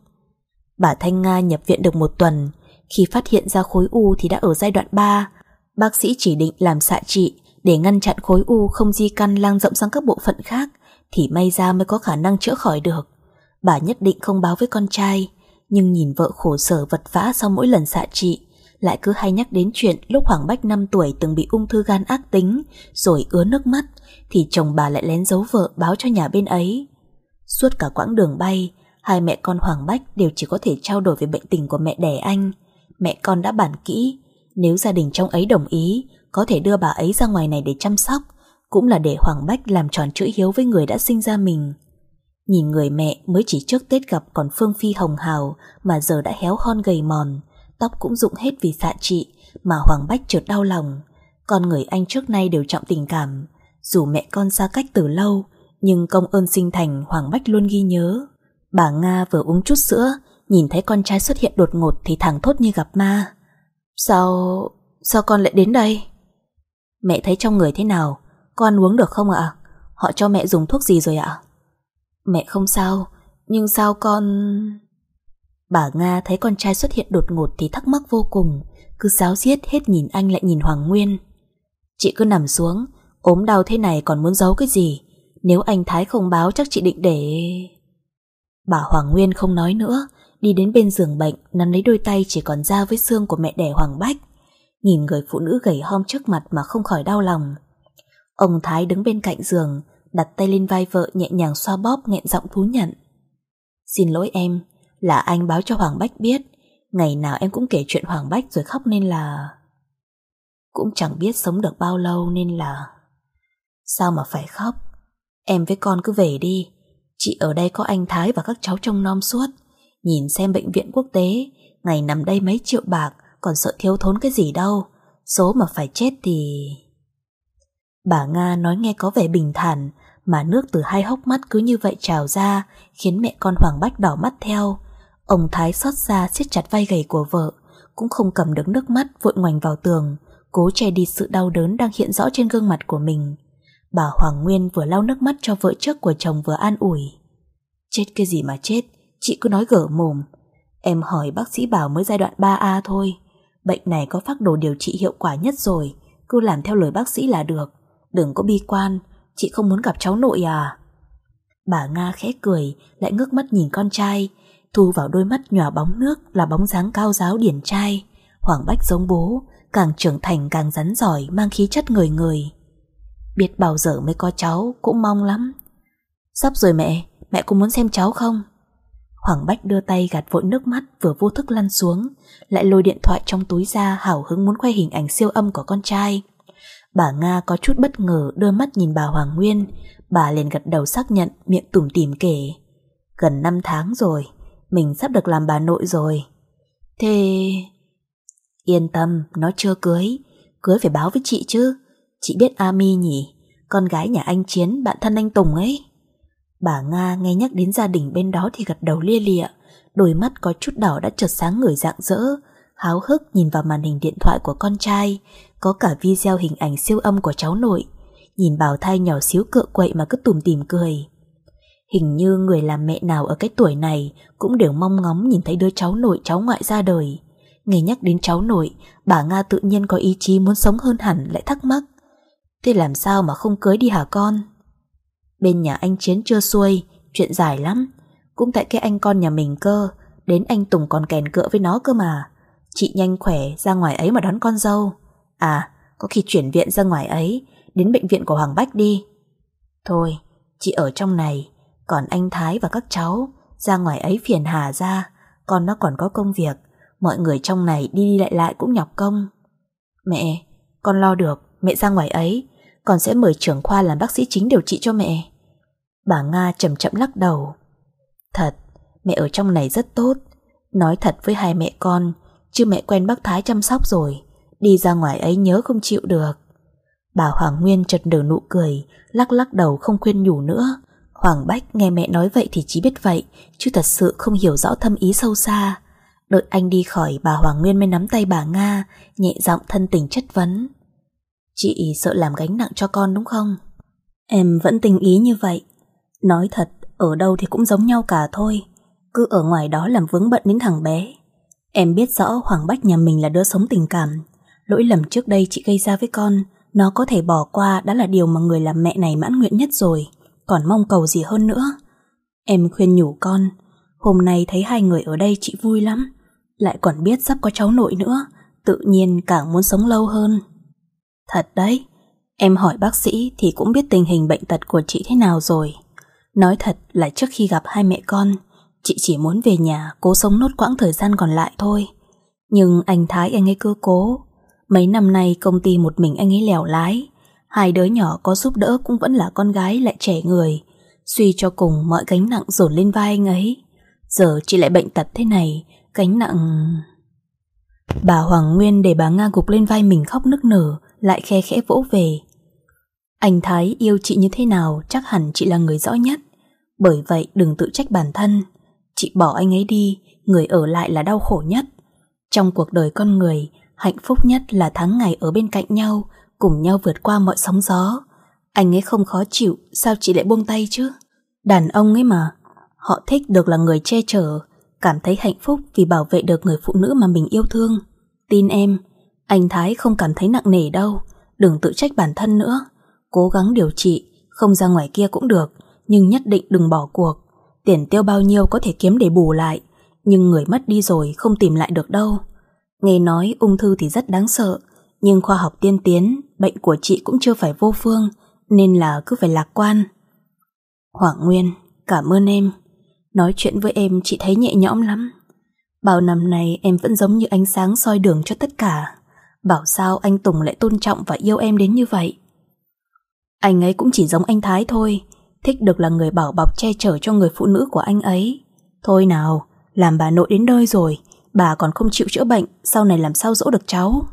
Speaker 1: Bà Thanh Nga nhập viện được một tuần. Khi phát hiện ra khối u thì đã ở giai đoạn ba. Bác sĩ chỉ định làm xạ trị để ngăn chặn khối u không di căn lan rộng sang các bộ phận khác, thì may ra mới có khả năng chữa khỏi được. Bà nhất định không báo với con trai, nhưng nhìn vợ khổ sở vật vã sau mỗi lần xạ trị, lại cứ hay nhắc đến chuyện lúc Hoàng Bách năm tuổi từng bị ung thư gan ác tính, rồi ứa nước mắt, thì chồng bà lại lén giấu vợ báo cho nhà bên ấy. Suốt cả quãng đường bay, hai mẹ con Hoàng Bách đều chỉ có thể trao đổi về bệnh tình của mẹ đẻ anh. Mẹ con đã bàn kỹ, nếu gia đình trong ấy đồng ý, có thể đưa bà ấy ra ngoài này để chăm sóc, cũng là để Hoàng Bách làm tròn chữ hiếu với người đã sinh ra mình. Nhìn người mẹ mới chỉ trước Tết gặp còn phương phi hồng hào mà giờ đã héo hon gầy mòn, tóc cũng rụng hết vì xạ trị, mà Hoàng Bách chợt đau lòng. Con người anh trước nay đều trọng tình cảm, dù mẹ con xa cách từ lâu, nhưng công ơn sinh thành Hoàng Bách luôn ghi nhớ. Bà Nga vừa uống chút sữa, nhìn thấy con trai xuất hiện đột ngột thì thảng thốt như gặp ma. Sao... sao con lại đến đây? Mẹ thấy trong người thế nào? Con uống được không ạ? Họ cho mẹ dùng thuốc gì rồi ạ? Mẹ không sao, nhưng sao con... Bà Nga thấy con trai xuất hiện đột ngột thì thắc mắc vô cùng, cứ ráo riết hết nhìn anh lại nhìn Hoàng Nguyên. Chị cứ nằm xuống, ốm đau thế này còn muốn giấu cái gì? Nếu anh Thái không báo chắc chị định để... Bà Hoàng Nguyên không nói nữa, đi đến bên giường bệnh, nắm lấy đôi tay chỉ còn da với xương của mẹ đẻ Hoàng Bách. Nhìn người phụ nữ gầy hom trước mặt mà không khỏi đau lòng. Ông Thái đứng bên cạnh giường, đặt tay lên vai vợ nhẹ nhàng xoa bóp, nghẹn giọng thú nhận. Xin lỗi em, Là anh báo cho Hoàng Bách biết. Ngày nào em cũng kể chuyện Hoàng Bách rồi khóc nên là... Cũng chẳng biết sống được bao lâu nên là... Sao mà phải khóc? Em với con cứ về đi. Chị ở đây có anh Thái và các cháu trông nom suốt. Nhìn xem bệnh viện quốc tế, ngày nằm đây mấy triệu bạc, còn sợ thiếu thốn cái gì đâu. Số mà phải chết thì... Bà Nga nói nghe có vẻ bình thản, mà nước từ hai hốc mắt cứ như vậy trào ra, khiến mẹ con Hoàng Bách đỏ mắt theo. Ông Thái xót xa siết chặt vai gầy của vợ, cũng không cầm được nước mắt, vội ngoảnh vào tường, cố che đi sự đau đớn đang hiện rõ trên gương mặt của mình. Bà Hoàng Nguyên vừa lau nước mắt cho vợ trước của chồng vừa an ủi. Chết cái gì mà chết, chị cứ nói gở mồm. Em hỏi bác sĩ bảo mới giai đoạn ba A thôi. Bệnh này có phác đồ điều trị hiệu quả nhất rồi, cứ làm theo lời bác sĩ là được. Đừng có bi quan, chị không muốn gặp cháu nội à? Bà Nga khẽ cười, lại ngước mắt nhìn con trai, thu vào đôi mắt nhòa bóng nước là bóng dáng cao ráo điển trai. Hoàng Bách giống bố, càng trưởng thành càng rắn giỏi, mang khí chất người người. Biết bao giờ mới có cháu, cũng mong lắm. Sắp rồi mẹ, mẹ cũng muốn xem cháu không? Hoàng Bách đưa tay gạt vội nước mắt vừa vô thức lăn xuống, lại lôi điện thoại trong túi ra hào hứng muốn quay hình ảnh siêu âm của con trai. Bà Nga có chút bất ngờ đưa mắt nhìn bà Hoàng Nguyên, bà liền gật đầu xác nhận, miệng tủm tỉm kể. Gần năm tháng rồi, mình sắp được làm bà nội rồi. Thế... Yên tâm, nó chưa cưới, cưới phải báo với chị chứ. Chị biết Ami nhỉ, con gái nhà anh Chiến, bạn thân anh Tùng ấy. Bà Nga nghe nhắc đến gia đình bên đó thì gật đầu lia lịa, đôi mắt có chút đỏ đã chợt sáng ngời rạng rỡ, háo hức nhìn vào màn hình điện thoại của con trai, có cả video hình ảnh siêu âm của cháu nội. Nhìn bào thai nhỏ xíu cựa quậy mà cứ tủm tỉm cười. Hình như người làm mẹ nào ở cái tuổi này cũng đều mong ngóng nhìn thấy đứa cháu nội cháu ngoại ra đời. Nghe nhắc đến cháu nội, bà Nga tự nhiên có ý chí muốn sống hơn hẳn, lại thắc mắc. Thế làm sao mà không cưới đi hả con? Bên nhà anh Chiến chưa xuôi, chuyện dài lắm. Cũng tại cái anh con nhà mình cơ, đến anh Tùng còn kèn cựa với nó cơ mà. Chị nhanh khỏe ra ngoài ấy mà đón con dâu. À, có khi chuyển viện ra ngoài ấy, đến bệnh viện của Hoàng Bách đi. Thôi, chị ở trong này, còn anh Thái và các cháu ra ngoài ấy phiền hà ra, con nó còn có công việc. Mọi người trong này đi đi lại lại cũng nhọc công. Mẹ, con lo được, mẹ ra ngoài ấy, con sẽ mời trưởng khoa làm bác sĩ chính điều trị cho mẹ. Bà Nga chậm chậm lắc đầu. Thật, mẹ ở trong này rất tốt. Nói thật với hai mẹ con, chứ mẹ quen bác Thái chăm sóc rồi, đi ra ngoài ấy nhớ không chịu được. Bà Hoàng Nguyên chợt nở nụ cười, lắc lắc đầu không khuyên nhủ nữa. Hoàng Bách nghe mẹ nói vậy thì chỉ biết vậy, chứ thật sự không hiểu rõ thâm ý sâu xa. Đợi anh đi khỏi, bà Hoàng Nguyên mới nắm tay bà Nga, nhẹ giọng thân tình chất vấn. Chị sợ làm gánh nặng cho con đúng không? Em vẫn tình ý như vậy. Nói thật, ở đâu thì cũng giống nhau cả thôi. Cứ ở ngoài đó làm vướng bận đến thằng bé. Em biết rõ Hoàng Bách nhà mình là đứa sống tình cảm. Lỗi lầm trước đây chị gây ra với con, nó có thể bỏ qua đã là điều mà người làm mẹ này mãn nguyện nhất rồi. Còn mong cầu gì hơn nữa. Em khuyên nhủ con, hôm nay thấy hai người ở đây chị vui lắm. Lại còn biết sắp có cháu nội nữa, tự nhiên càng muốn sống lâu hơn. Thật đấy, em hỏi bác sĩ thì cũng biết tình hình bệnh tật của chị thế nào rồi. Nói thật là trước khi gặp hai mẹ con, chị chỉ muốn về nhà cố sống nốt quãng thời gian còn lại thôi. Nhưng anh Thái anh ấy cứ cố. Mấy năm nay công ty một mình anh ấy lèo lái, hai đứa nhỏ có giúp đỡ cũng vẫn là con gái lại trẻ người. Suy cho cùng mọi gánh nặng dồn lên vai anh ấy. Giờ chị lại bệnh tật thế này, gánh nặng... Bà Hoàng Nguyên để bà Nga gục lên vai mình khóc nức nở, lại khe khẽ vỗ về. Anh Thái yêu chị như thế nào chắc hẳn chị là người rõ nhất. Bởi vậy đừng tự trách bản thân. Chị bỏ anh ấy đi, người ở lại là đau khổ nhất. Trong cuộc đời con người, hạnh phúc nhất là tháng ngày ở bên cạnh nhau, cùng nhau vượt qua mọi sóng gió. Anh ấy không khó chịu, sao chị lại buông tay chứ? Đàn ông ấy mà, họ thích được là người che chở, cảm thấy hạnh phúc vì bảo vệ được người phụ nữ mà mình yêu thương. Tin em, anh Thái không cảm thấy nặng nề đâu. Đừng tự trách bản thân nữa. Cố gắng điều trị, không ra ngoài kia cũng được, nhưng nhất định đừng bỏ cuộc. Tiền tiêu bao nhiêu có thể kiếm để bù lại, nhưng người mất đi rồi không tìm lại được đâu. Nghe nói ung thư thì rất đáng sợ, nhưng khoa học tiên tiến, bệnh của chị cũng chưa phải vô phương, nên là cứ phải lạc quan. Hoàng Nguyên, cảm ơn em. Nói chuyện với em chị thấy nhẹ nhõm lắm. Bao năm nay em vẫn giống như ánh sáng soi đường cho tất cả. Bảo sao anh Tùng lại tôn trọng và yêu em đến như vậy? Anh ấy cũng chỉ giống anh Thái thôi, thích được là người bảo bọc che chở cho người phụ nữ của anh ấy. Thôi nào, làm bà nội đến nơi rồi, bà còn không chịu chữa bệnh, sau này làm sao dỗ được cháu?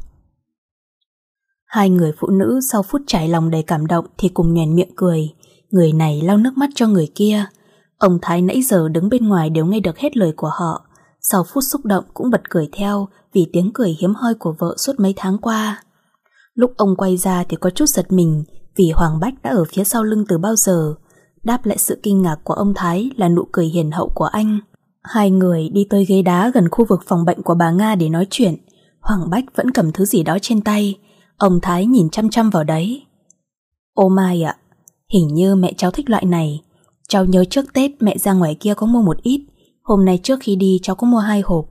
Speaker 1: Hai người phụ nữ sau phút trải lòng đầy cảm động thì cùng nhoẻn miệng cười. Người này lau nước mắt cho người kia. Ông Thái nãy giờ đứng bên ngoài đều nghe được hết lời của họ. Sau phút xúc động cũng bật cười theo vì tiếng cười hiếm hoi của vợ suốt mấy tháng qua. Lúc ông quay ra thì có chút giật mình vì Hoàng Bách đã ở phía sau lưng từ bao giờ. Đáp lại sự kinh ngạc của ông Thái là nụ cười hiền hậu của anh. Hai người đi tới ghế đá gần khu vực phòng bệnh của bà Nga để nói chuyện. Hoàng Bách vẫn cầm thứ gì đó trên tay. Ông Thái nhìn chăm chăm vào đấy. Ô Mai ạ, hình như mẹ cháu thích loại này. Cháu nhớ trước Tết mẹ ra ngoài kia có mua một ít. Hôm nay trước khi đi cháu có mua hai hộp.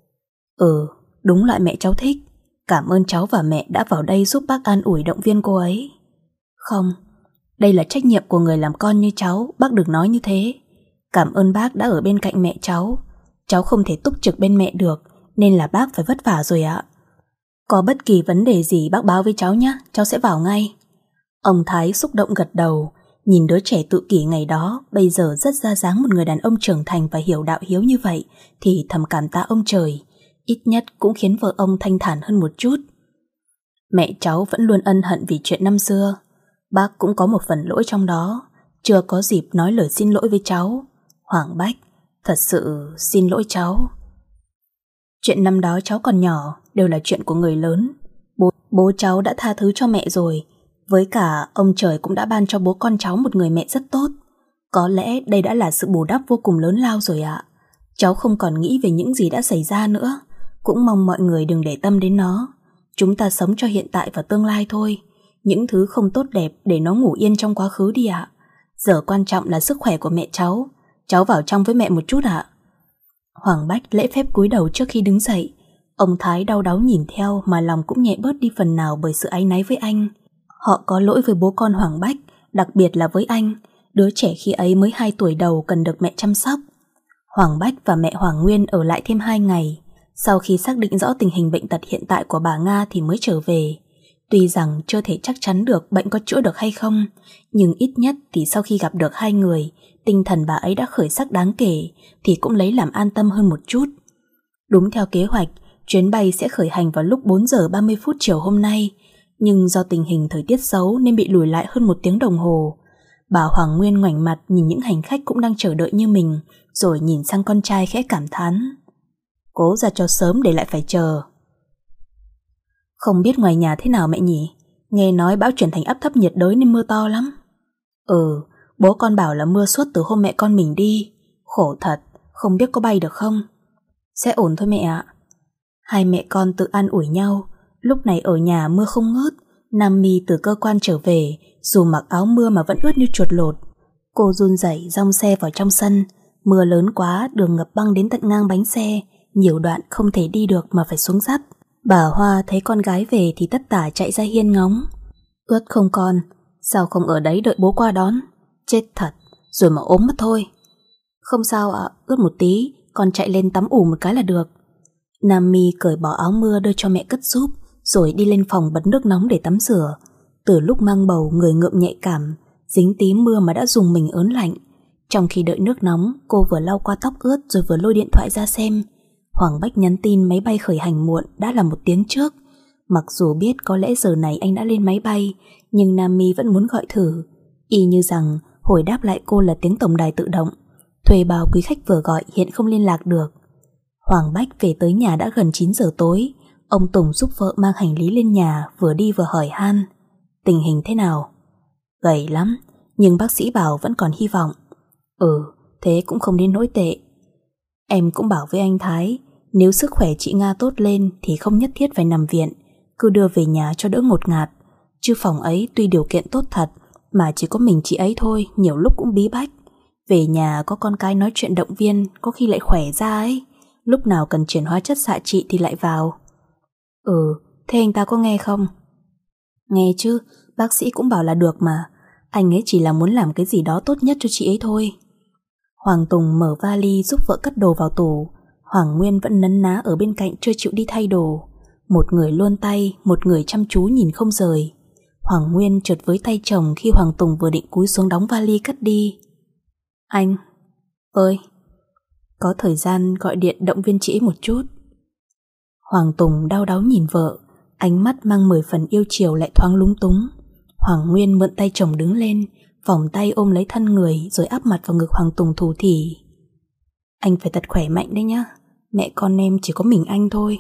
Speaker 1: Ừ, đúng loại mẹ cháu thích. Cảm ơn cháu và mẹ đã vào đây giúp bác an ủi động viên cô ấy. Không, đây là trách nhiệm của người làm con như cháu, bác đừng nói như thế. Cảm ơn bác đã ở bên cạnh mẹ cháu. Cháu không thể túc trực bên mẹ được, nên là bác phải vất vả rồi ạ. Có bất kỳ vấn đề gì bác báo với cháu nhé, cháu sẽ vào ngay. Ông Thái xúc động gật đầu, nhìn đứa trẻ tự kỷ ngày đó bây giờ rất ra dáng một người đàn ông trưởng thành và hiểu đạo hiếu như vậy thì thầm cảm tạ ông trời, ít nhất cũng khiến vợ ông thanh thản hơn một chút. Mẹ cháu vẫn luôn ân hận vì chuyện năm xưa, bác cũng có một phần lỗi trong đó, chưa có dịp nói lời xin lỗi với cháu. Hoàng Bách, thật sự xin lỗi cháu. Chuyện năm đó cháu còn nhỏ đều là chuyện của người lớn. Bố, bố cháu đã tha thứ cho mẹ rồi. Với cả ông trời cũng đã ban cho bố con cháu một người mẹ rất tốt. Có lẽ đây đã là sự bù đắp vô cùng lớn lao rồi ạ. Cháu không còn nghĩ về những gì đã xảy ra nữa. Cũng mong mọi người đừng để tâm đến nó. Chúng ta sống cho hiện tại và tương lai thôi. Những thứ không tốt đẹp để nó ngủ yên trong quá khứ đi ạ. Giờ quan trọng là sức khỏe của mẹ cháu. Cháu vào trong với mẹ một chút ạ. Hoàng Bách lễ phép cúi đầu trước khi đứng dậy. Ông Thái đau đáu nhìn theo mà lòng cũng nhẹ bớt đi phần nào bởi sự áy náy với anh. Họ có lỗi với bố con Hoàng Bách, đặc biệt là với anh, đứa trẻ khi ấy mới hai tuổi đầu cần được mẹ chăm sóc. Hoàng Bách và mẹ Hoàng Nguyên ở lại thêm hai ngày, sau khi xác định rõ tình hình bệnh tật hiện tại của bà Nga thì mới trở về. Tuy rằng chưa thể chắc chắn được bệnh có chữa được hay không, nhưng ít nhất thì sau khi gặp được hai người, tinh thần bà ấy đã khởi sắc đáng kể thì cũng lấy làm an tâm hơn một chút. Đúng theo kế hoạch, chuyến bay sẽ khởi hành vào lúc bốn giờ ba mươi phút chiều hôm nay, nhưng do tình hình thời tiết xấu nên bị lùi lại hơn một tiếng đồng hồ. Bà Hoàng Nguyên ngoảnh mặt nhìn những hành khách cũng đang chờ đợi như mình, rồi nhìn sang con trai khẽ cảm thán. Cố ra cho sớm để lại phải chờ. Không biết ngoài nhà thế nào mẹ nhỉ? Nghe nói bão chuyển thành áp thấp nhiệt đới nên mưa to lắm. Ừ, bố con bảo là mưa suốt từ hôm mẹ con mình đi. Khổ thật, không biết có bay được không? Sẽ ổn thôi mẹ ạ. Hai mẹ con tự an ủi nhau. Lúc này ở nhà mưa không ngớt. Nam My từ cơ quan trở về, dù mặc áo mưa mà vẫn ướt như chuột lột. Cô run rẩy dong xe vào trong sân. Mưa lớn quá, đường ngập băng đến tận ngang bánh xe, nhiều đoạn không thể đi được mà phải xuống dắt. Bà Hoa thấy con gái về thì tất tả chạy ra hiên ngóng. Ướt không con? Sao không ở đấy đợi bố qua đón? Chết thật, rồi mà ốm mất thôi. Không sao ạ, ướt một tí, con chạy lên tắm ủ một cái là được. Nam My cởi bỏ áo mưa đưa cho mẹ cất giúp, rồi đi lên phòng bật nước nóng để tắm rửa. Từ lúc mang bầu người ngượng nhạy cảm, dính tí mưa mà đã dùng mình ớn lạnh. Trong khi đợi nước nóng, cô vừa lau qua tóc ướt rồi vừa lôi điện thoại ra xem. Hoàng Bách nhắn tin máy bay khởi hành muộn đã là một tiếng trước. Mặc dù biết có lẽ giờ này anh đã lên máy bay, nhưng Nam My vẫn muốn gọi thử. Y như rằng hồi đáp lại cô là tiếng tổng đài tự động. Thuê bao quý khách vừa gọi hiện không liên lạc được. Hoàng Bách về tới nhà đã gần chín giờ tối. Ông Tùng giúp vợ mang hành lý lên nhà, vừa đi vừa hỏi han. Tình hình thế nào? Gầy lắm, nhưng bác sĩ bảo vẫn còn hy vọng. Ừ, thế cũng không đến nỗi tệ. Em cũng bảo với anh Thái, nếu sức khỏe chị Nga tốt lên thì không nhất thiết phải nằm viện, cứ đưa về nhà cho đỡ ngột ngạt. Chứ phòng ấy tuy điều kiện tốt thật, mà chỉ có mình chị ấy thôi, nhiều lúc cũng bí bách. Về nhà có con cái nói chuyện động viên, có khi lại khỏe ra ấy. Lúc nào cần chuyển hóa chất xạ trị thì lại vào. Ừ, thế anh ta có nghe không? Nghe chứ, bác sĩ cũng bảo là được mà. Anh ấy chỉ là muốn làm cái gì đó tốt nhất cho chị ấy thôi. Hoàng Tùng mở vali giúp vợ cất đồ vào tủ. Hoàng Nguyên vẫn nấn ná ở bên cạnh chưa chịu đi thay đồ. Một người luôn tay, một người chăm chú nhìn không rời. Hoàng Nguyên chợt với tay chồng khi Hoàng Tùng vừa định cúi xuống đóng vali cất đi. Anh ơi, có thời gian gọi điện động viên chị một chút. Hoàng Tùng đau đáu nhìn vợ, ánh mắt mang mười phần yêu chiều lại thoáng lúng túng. Hoàng Nguyên mượn tay chồng đứng lên, vòng tay ôm lấy thân người rồi áp mặt vào ngực Hoàng Tùng thủ thỉ. Anh phải thật khỏe mạnh đấy nhá, mẹ con em chỉ có mình anh thôi.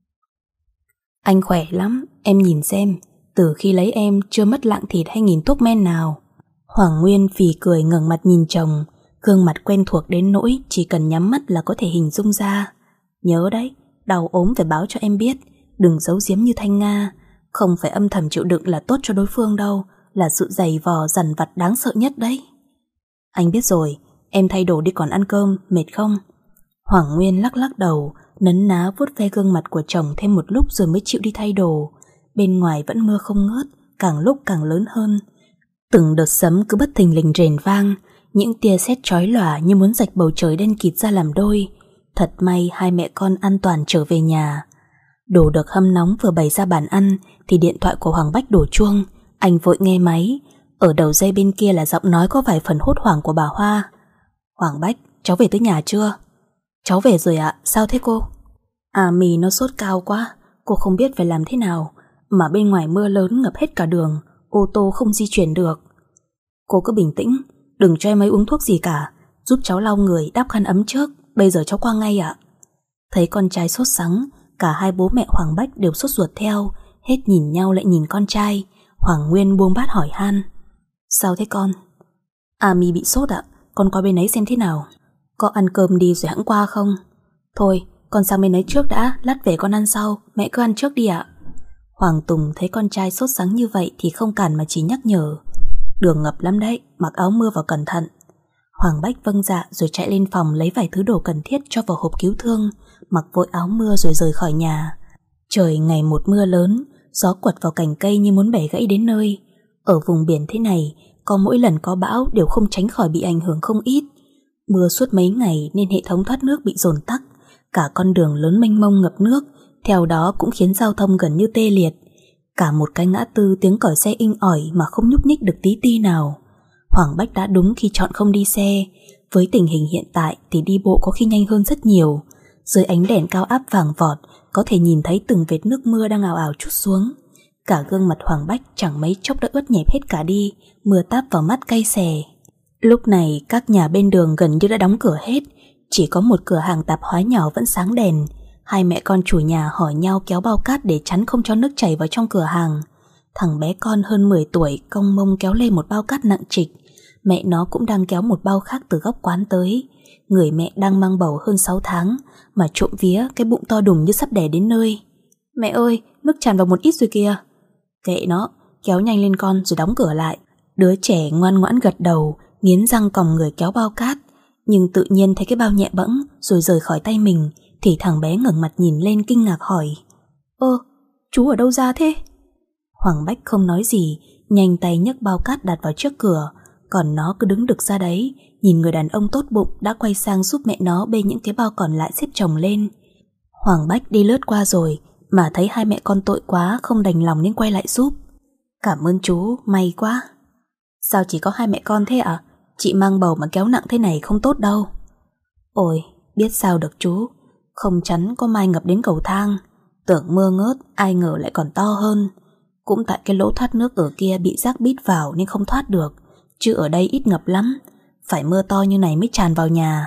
Speaker 1: Anh khỏe lắm, em nhìn xem, từ khi lấy em chưa mất lạng thịt hay nghìn thuốc men nào. Hoàng Nguyên phì cười ngẩng mặt nhìn chồng, gương mặt quen thuộc đến nỗi chỉ cần nhắm mắt là có thể hình dung ra. Nhớ đấy, đau ốm phải báo cho em biết, đừng giấu giếm như Thanh Nga. Không phải âm thầm chịu đựng là tốt cho đối phương đâu, là sự dày vò dằn vặt đáng sợ nhất đấy. Anh biết rồi, em thay đồ đi còn ăn cơm, mệt không? Hoàng Nguyên lắc lắc đầu, nấn ná vuốt ve gương mặt của chồng thêm một lúc rồi mới chịu đi thay đồ. Bên ngoài vẫn mưa không ngớt, càng lúc càng lớn hơn. Từng đợt sấm cứ bất thình lình rền vang, những tia sét chói lòa như muốn rạch bầu trời đen kịt ra làm đôi. Thật may hai mẹ con an toàn trở về nhà. Đồ được hâm nóng vừa bày ra bàn ăn thì điện thoại của Hoàng Bách đổ chuông. Anh vội nghe máy. Ở đầu dây bên kia là giọng nói có vài phần hốt hoảng của bà Hoa. Hoàng Bách, cháu về tới nhà chưa? Cháu về rồi ạ, sao thế cô? À mì nó sốt cao quá, cô không biết phải làm thế nào. Mà bên ngoài mưa lớn ngập hết cả đường, ô tô không di chuyển được. Cô cứ bình tĩnh, đừng cho em ấy uống thuốc gì cả. Giúp cháu lau người, đắp khăn ấm trước. Bây giờ cháu qua ngay ạ. Thấy con trai sốt sắng, cả hai bố mẹ Hoàng Bách đều sốt ruột theo. Hết nhìn nhau lại nhìn con trai. Hoàng Nguyên buông bát hỏi han. Sao thế con? À mì bị sốt ạ, con qua bên ấy xem thế nào. Có ăn cơm đi rồi hẵng qua không? Thôi, con sang bên ấy trước đã, lát về con ăn sau. Mẹ cứ ăn trước đi ạ. Hoàng Tùng thấy con trai sốt sắng như vậy thì không cản mà chỉ nhắc nhở. Đường ngập lắm đấy, mặc áo mưa vào cẩn thận. Hoàng Bách vâng dạ rồi chạy lên phòng lấy vài thứ đồ cần thiết cho vào hộp cứu thương, mặc vội áo mưa rồi rời khỏi nhà. Trời ngày một mưa lớn, gió quật vào cành cây như muốn bẻ gãy đến nơi. Ở vùng biển thế này, có mỗi lần có bão đều không tránh khỏi bị ảnh hưởng không ít. Mưa suốt mấy ngày nên hệ thống thoát nước bị dồn tắc, cả con đường lớn mênh mông ngập nước, theo đó cũng khiến giao thông gần như tê liệt. Cả một cái ngã tư tiếng còi xe inh ỏi mà không nhúc nhích được tí ti nào. Hoàng Bách đã đúng khi chọn không đi xe. Với tình hình hiện tại thì đi bộ có khi nhanh hơn rất nhiều. Dưới ánh đèn cao áp vàng vọt, có thể nhìn thấy từng vệt nước mưa đang ào ào trút xuống. Cả gương mặt Hoàng Bách chẳng mấy chốc đã ướt nhẹp hết cả đi, mưa táp vào mắt cay xè. Lúc này các nhà bên đường gần như đã đóng cửa hết, chỉ có một cửa hàng tạp hóa nhỏ vẫn sáng đèn. Hai mẹ con chủ nhà hỏi nhau kéo bao cát để chắn không cho nước chảy vào trong cửa hàng. Thằng bé con hơn mười tuổi cong mông kéo lên một bao cát nặng trịch. Mẹ nó cũng đang kéo một bao khác từ góc quán tới. Người mẹ đang mang bầu hơn sáu tháng, mà trộm vía cái bụng to đùng như sắp đẻ đến nơi. Mẹ ơi, nước tràn vào một ít rồi kìa. Kệ nó, kéo nhanh lên con rồi đóng cửa lại. Đứa trẻ ngoan ngoãn gật đầu, nghiến răng còng người kéo bao cát. Nhưng tự nhiên thấy cái bao nhẹ bẫng rồi rời khỏi tay mình, thì thằng bé ngẩng mặt nhìn lên kinh ngạc hỏi. Ơ, chú ở đâu ra thế? Hoàng Bách không nói gì, nhanh tay nhấc bao cát đặt vào trước cửa. Còn nó cứ đứng đực ra đấy, nhìn người đàn ông tốt bụng đã quay sang giúp mẹ nó bê những cái bao còn lại xếp chồng lên. Hoàng Bách đi lướt qua rồi, mà thấy hai mẹ con tội quá không đành lòng nên quay lại giúp. Cảm ơn chú, may quá. Sao chỉ có hai mẹ con thế ạ? Chị mang bầu mà kéo nặng thế này không tốt đâu. Ôi, biết sao được chú, không chắn có mai ngập đến cầu thang. Tưởng mưa ngớt, ai ngờ lại còn to hơn. Cũng tại cái lỗ thoát nước ở kia bị rác bít vào nên không thoát được, chứ ở đây ít ngập lắm. Phải mưa to như này mới tràn vào nhà.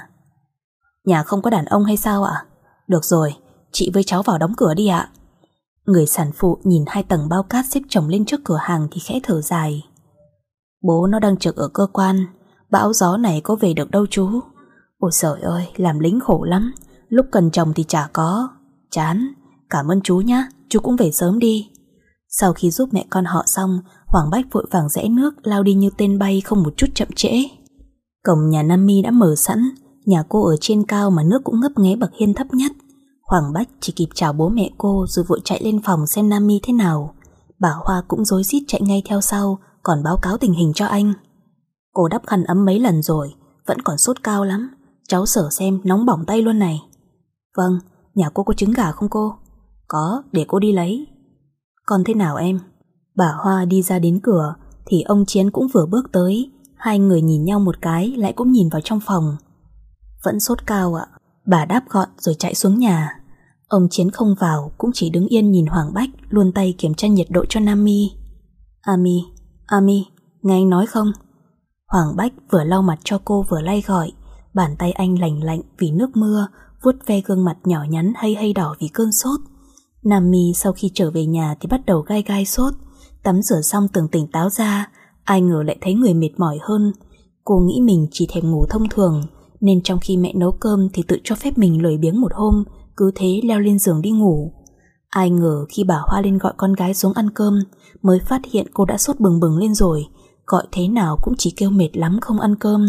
Speaker 1: Nhà không có đàn ông hay sao ạ? Được rồi, chị với cháu vào đóng cửa đi ạ. Người sản phụ nhìn hai tầng bao cát xếp chồng lên trước cửa hàng thì khẽ thở dài. Bố nó đang trực ở cơ quan, bão gió này có về được đâu chú. Ôi trời ơi, làm lính khổ lắm, lúc cần chồng thì chả có. Chán, cảm ơn chú nhá, chú cũng về sớm đi. Sau khi giúp mẹ con họ xong, Hoàng Bách vội vàng rẽ nước lao đi như tên bay không một chút chậm trễ. Cổng nhà Nam My đã mở sẵn, nhà cô ở trên cao mà nước cũng ngấp nghé bậc hiên thấp nhất. Hoàng Bách chỉ kịp chào bố mẹ cô rồi vội chạy lên phòng xem Nam My thế nào. Bà Hoa cũng rối rít chạy ngay theo sau, còn báo cáo tình hình cho anh. Cô đắp khăn ấm mấy lần rồi, vẫn còn sốt cao lắm. Cháu sờ xem, nóng bỏng tay luôn này. Vâng, nhà cô có trứng gà không cô? Có, để cô đi lấy. Còn thế nào em? Bà Hoa đi ra đến cửa thì ông Chiến cũng vừa bước tới. Hai người nhìn nhau một cái lại cũng nhìn vào trong phòng. Vẫn sốt cao ạ. Bà đáp gọn rồi chạy xuống nhà. Ông Chiến không vào, cũng chỉ đứng yên nhìn Hoàng Bách luồn tay kiểm tra nhiệt độ cho Nam My. Ami, Ami, nghe anh nói không? Hoàng Bách vừa lau mặt cho cô vừa lay gọi. Bàn tay anh lành lạnh vì nước mưa, vuốt ve gương mặt nhỏ nhắn hay hay đỏ vì cơn sốt. Nam My sau khi trở về nhà thì bắt đầu gai gai sốt. Tắm rửa xong tưởng tỉnh táo ra, ai ngờ lại thấy người mệt mỏi hơn. Cô nghĩ mình chỉ thèm ngủ thông thường, nên trong khi mẹ nấu cơm thì tự cho phép mình lười biếng một hôm, cứ thế leo lên giường đi ngủ. Ai ngờ khi bà Hoa lên gọi con gái xuống ăn cơm, mới phát hiện cô đã sốt bừng bừng lên rồi, gọi thế nào cũng chỉ kêu mệt lắm không ăn cơm.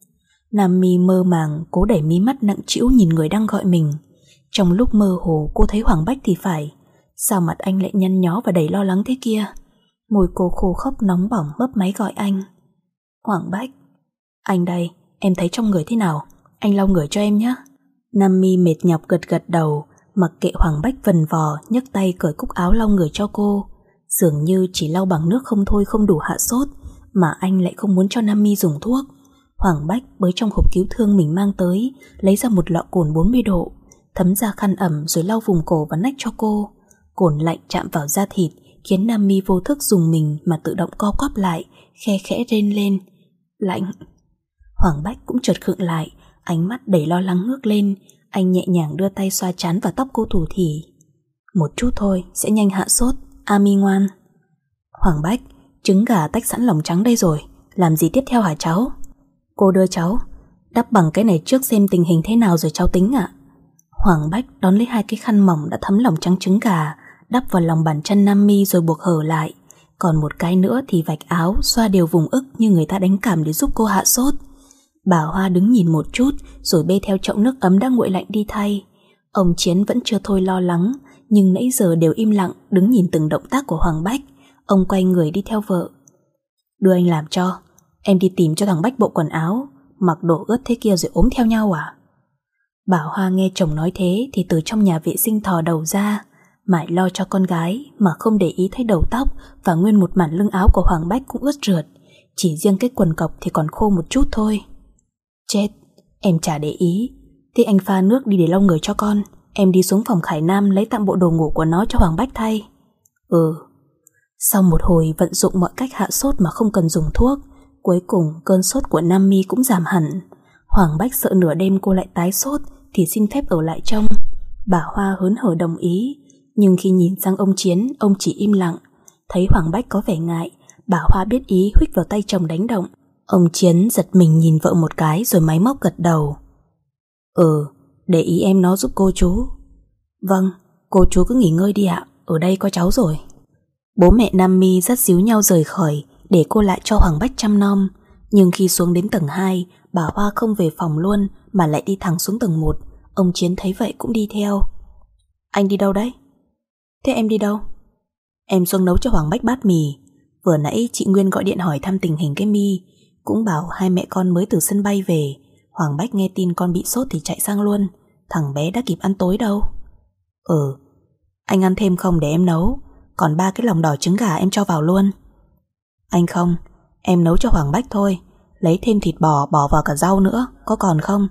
Speaker 1: Nam My mơ màng cố đẩy mí mắt nặng trĩu nhìn người đang gọi mình. Trong lúc mơ hồ cô thấy Hoàng Bách thì phải. Sao mặt anh lại nhăn nhó và đầy lo lắng thế kia? Môi cô khô khốc nóng bỏng mấp máy gọi anh. Hoàng Bách. Anh đây, em thấy trong người thế nào? Anh lau người cho em nhé. Nam My mệt nhọc gật gật đầu, mặc kệ Hoàng Bách vần vò nhấc tay cởi cúc áo lau người cho cô. Dường như chỉ lau bằng nước không thôi không đủ hạ sốt, mà anh lại không muốn cho Nam My dùng thuốc. Hoàng Bách bới trong hộp cứu thương mình mang tới, lấy ra một lọ cồn bốn mươi độ, thấm ra khăn ẩm rồi lau vùng cổ và nách cho cô. Cồn lạnh chạm vào da thịt khiến Nam My vô thức dùng mình mà tự động co quắp lại, khe khẽ rên lên. Lạnh. Hoàng Bách cũng chợt khựng lại, ánh mắt đầy lo lắng ngước lên. Anh nhẹ nhàng đưa tay xoa trán vào tóc cô thủ thỉ. Một chút thôi, sẽ nhanh hạ sốt. Ami ngoan. Hoàng Bách, trứng gà tách sẵn lòng trắng đây rồi, làm gì tiếp theo hả cháu? Cô đưa cháu. Đắp bằng cái này trước xem tình hình thế nào rồi cháu tính ạ. Hoàng Bách đón lấy hai cái khăn mỏng đã thấm lòng trắng trứng gà, đắp vào lòng bàn chân Nam My rồi buộc hở lại. Còn một cái nữa thì vạch áo, xoa đều vùng ức như người ta đánh cảm để giúp cô hạ sốt. Bà Hoa đứng nhìn một chút rồi bê theo chậu nước ấm đã nguội lạnh đi thay. Ông Chiến vẫn chưa thôi lo lắng, nhưng nãy giờ đều im lặng đứng nhìn từng động tác của Hoàng Bách. Ông quay người đi theo vợ. Đưa anh làm cho. Em đi tìm cho thằng Bách bộ quần áo, mặc đồ ướt thế kia rồi ốm theo nhau à? Bà Hoa nghe chồng nói thế thì từ trong nhà vệ sinh thò đầu ra, mải lo cho con gái mà không để ý thấy đầu tóc và nguyên một mảnh lưng áo của Hoàng Bách cũng ướt rượt. Chỉ riêng cái quần cộc thì còn khô một chút thôi. Chết, em chả để ý. Thế anh pha nước đi để lau người cho con. Em đi xuống phòng Khải Nam lấy tặng bộ đồ ngủ của nó cho Hoàng Bách thay. Ừ. Sau một hồi vận dụng mọi cách hạ sốt mà không cần dùng thuốc, cuối cùng cơn sốt của Nam My cũng giảm hẳn. Hoàng Bách sợ nửa đêm cô lại tái sốt thì xin phép ở lại trông. Bà Hoa hớn hở đồng ý, nhưng khi nhìn sang ông Chiến, ông chỉ im lặng. Thấy Hoàng Bách có vẻ ngại, bà Hoa biết ý huých vào tay chồng đánh động. Ông Chiến giật mình nhìn vợ một cái rồi máy móc gật đầu. Ừ, để ý em nó giúp cô chú. Vâng, cô chú cứ nghỉ ngơi đi ạ, ở đây có cháu rồi. Bố mẹ Nam My dắt díu nhau rời khỏi để cô lại cho Hoàng Bách chăm nom. Nhưng khi xuống đến tầng hai, bà Hoa không về phòng luôn mà lại đi thẳng xuống tầng một. Ông Chiến thấy vậy cũng đi theo. Anh đi đâu đấy? Thế em đi đâu? Em xuống nấu cho Hoàng Bách bát mì. Vừa nãy chị Nguyên gọi điện hỏi thăm tình hình cái My, cũng bảo hai mẹ con mới từ sân bay về. Hoàng Bách nghe tin con bị sốt thì chạy sang luôn. Thằng bé đã kịp ăn tối đâu. Ừ, anh ăn thêm không để em nấu. Còn ba cái lòng đỏ trứng gà em cho vào luôn. Anh không, em nấu cho Hoàng Bách thôi. Lấy thêm thịt bò bỏ vào cả rau nữa, có còn không?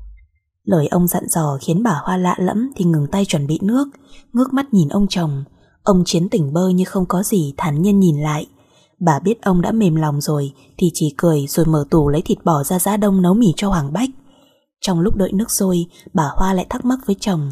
Speaker 1: Lời ông dặn dò khiến bà Hoa lạ lẫm thì ngừng tay chuẩn bị nước, ngước mắt nhìn ông chồng. Ông Chiến tỉnh bơ như không có gì, thản nhiên nhìn lại. Bà biết ông đã mềm lòng rồi thì chỉ cười rồi mở tủ lấy thịt bò ra giã đông nấu mì cho Hoàng Bách. Trong lúc đợi nước sôi, bà Hoa lại thắc mắc với chồng.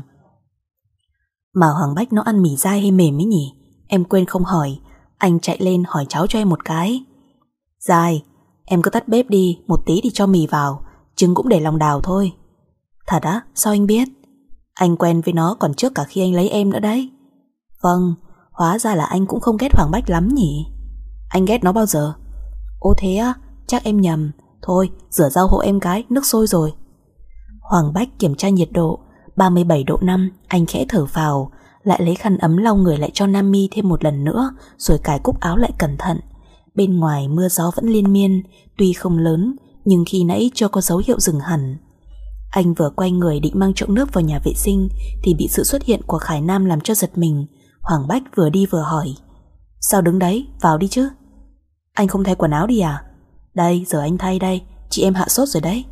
Speaker 1: Mà Hoàng Bách nó ăn mì dai hay mềm ấy nhỉ? Em quên không hỏi. Anh chạy lên hỏi cháu cho em một cái. Dai. Em cứ tắt bếp đi, một tí thì cho mì vào. Trứng cũng để lòng đào thôi. Thật á? Sao anh biết? Anh quen với nó còn trước cả khi anh lấy em nữa đấy. Vâng, hóa ra là anh cũng không ghét Hoàng Bách lắm nhỉ? Anh ghét nó bao giờ? Ô thế á? Chắc em nhầm. Thôi, rửa rau hộ em cái, nước sôi rồi. Hoàng Bách kiểm tra nhiệt độ ba mươi bảy độ năm. Anh khẽ thở phào, lại lấy khăn ấm lau người lại cho Nam My thêm một lần nữa, rồi cài cúc áo lại cẩn thận. Bên ngoài mưa gió vẫn liên miên, tuy không lớn nhưng khi nãy chưa có dấu hiệu dừng hẳn. Anh vừa quay người định mang chậu nước vào nhà vệ sinh thì bị sự xuất hiện của Khải Nam làm cho giật mình. Hoàng Bách vừa đi vừa hỏi: Sao đứng đấy, vào đi chứ. Anh không thay quần áo đi à? Đây, giờ anh thay đây, chị em hạ sốt rồi đấy.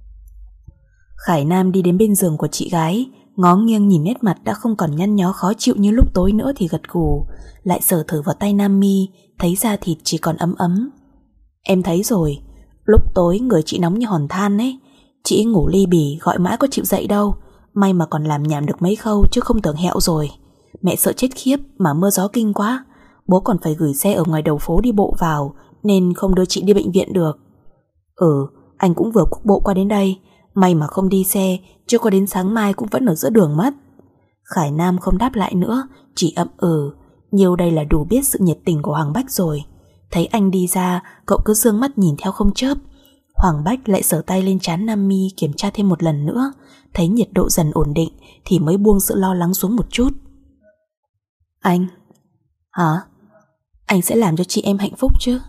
Speaker 1: Khải Nam đi đến bên giường của chị gái, ngó nghiêng nhìn nét mặt đã không còn nhăn nhó khó chịu như lúc tối nữa thì gật gù, lại sờ thử vào tay Nam Mi, thấy da thịt chỉ còn ấm ấm. Em thấy rồi, lúc tối người chị nóng như hòn than ấy. Chị ngủ ly bì gọi mãi có chịu dậy đâu. May mà còn làm nhảm được mấy khâu chứ không tưởng hẹo rồi. Mẹ sợ chết khiếp mà mưa gió kinh quá. Bố còn phải gửi xe ở ngoài đầu phố đi bộ vào nên không đưa chị đi bệnh viện được. Ừ, anh cũng vừa quốc bộ qua đến đây. May mà không đi xe, chưa có đến sáng mai cũng vẫn ở giữa đường mất. Khải Nam không đáp lại nữa, chỉ ậm ừ. Nhiều đây là đủ biết sự nhiệt tình của Hoàng Bách rồi. Thấy anh đi ra, cậu cứ dương mắt nhìn theo không chớp. Hoàng Bách lại sờ tay lên trán Nam Mi kiểm tra thêm một lần nữa. Thấy nhiệt độ dần ổn định thì mới buông sự lo lắng xuống một chút. Anh... Hả? Anh sẽ làm cho chị em hạnh phúc chứ?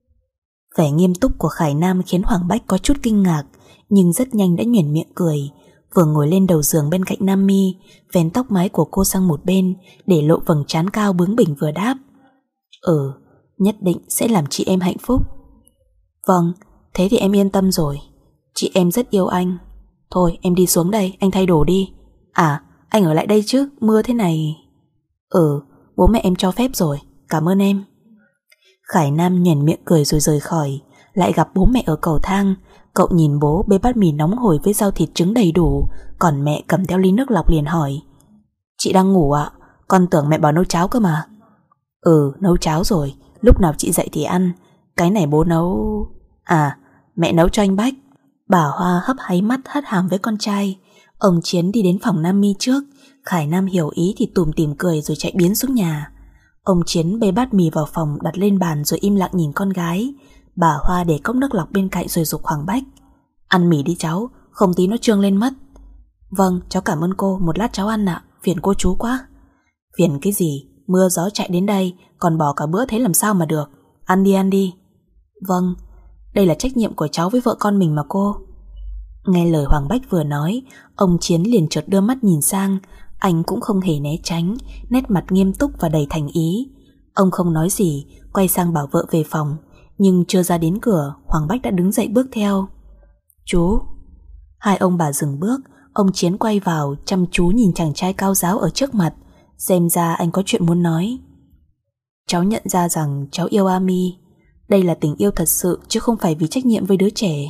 Speaker 1: Vẻ nghiêm túc của Khải Nam khiến Hoàng Bách có chút kinh ngạc, nhưng rất nhanh đã nhoẻn miệng cười. Vừa ngồi lên đầu giường bên cạnh Nam Mi, vén tóc mái của cô sang một bên để lộ vầng trán cao bướng bỉnh, vừa đáp: Ừ, nhất định sẽ làm chị em hạnh phúc. Vâng, thế thì em yên tâm rồi. Chị em rất yêu anh. Thôi em đi xuống đây, anh thay đồ đi. À, anh ở lại đây chứ, mưa thế này. Ừ, bố mẹ em cho phép rồi, cảm ơn em. Khải Nam nhoẻn miệng cười rồi rời khỏi. Lại gặp bố mẹ ở cầu thang. Cậu nhìn bố bê bát mì nóng hổi với rau thịt trứng đầy đủ, còn mẹ cầm theo ly nước lọc liền hỏi: Chị đang ngủ ạ? Con tưởng mẹ bảo nấu cháo cơ mà. Ừ, nấu cháo rồi, lúc nào chị dậy thì ăn. Cái này bố nấu... À, mẹ nấu cho anh Bách. Bà Hoa hấp háy mắt hất hàm với con trai. Ông Chiến đi đến phòng Nam Mi trước. Khải Nam hiểu ý thì tủm tỉm cười rồi chạy biến xuống nhà. Ông Chiến bê bát mì vào phòng đặt lên bàn rồi im lặng nhìn con gái. Bà Hoa để cốc nước lọc bên cạnh rồi giục Hoàng Bách: Ăn mì đi cháu, không tí nó trương lên mất. Vâng, cháu cảm ơn cô, một lát cháu ăn ạ, phiền cô chú quá. Phiền cái gì, mưa gió chạy đến đây, còn bỏ cả bữa thế làm sao mà được. Ăn đi ăn đi. Vâng, đây là trách nhiệm của cháu với vợ con mình mà cô. Nghe lời Hoàng Bách vừa nói, ông Chiến liền chợt đưa mắt nhìn sang. Anh cũng không hề né tránh, nét mặt nghiêm túc và đầy thành ý. Ông không nói gì, quay sang bảo vợ về phòng. Nhưng chưa ra đến cửa, Hoàng Bách đã đứng dậy bước theo. Chú. Hai ông bà dừng bước. Ông Chiến quay vào chăm chú nhìn chàng trai cao ráo ở trước mặt. Xem ra anh có chuyện muốn nói. Cháu nhận ra rằng cháu yêu Ami. Đây là tình yêu thật sự chứ không phải vì trách nhiệm với đứa trẻ.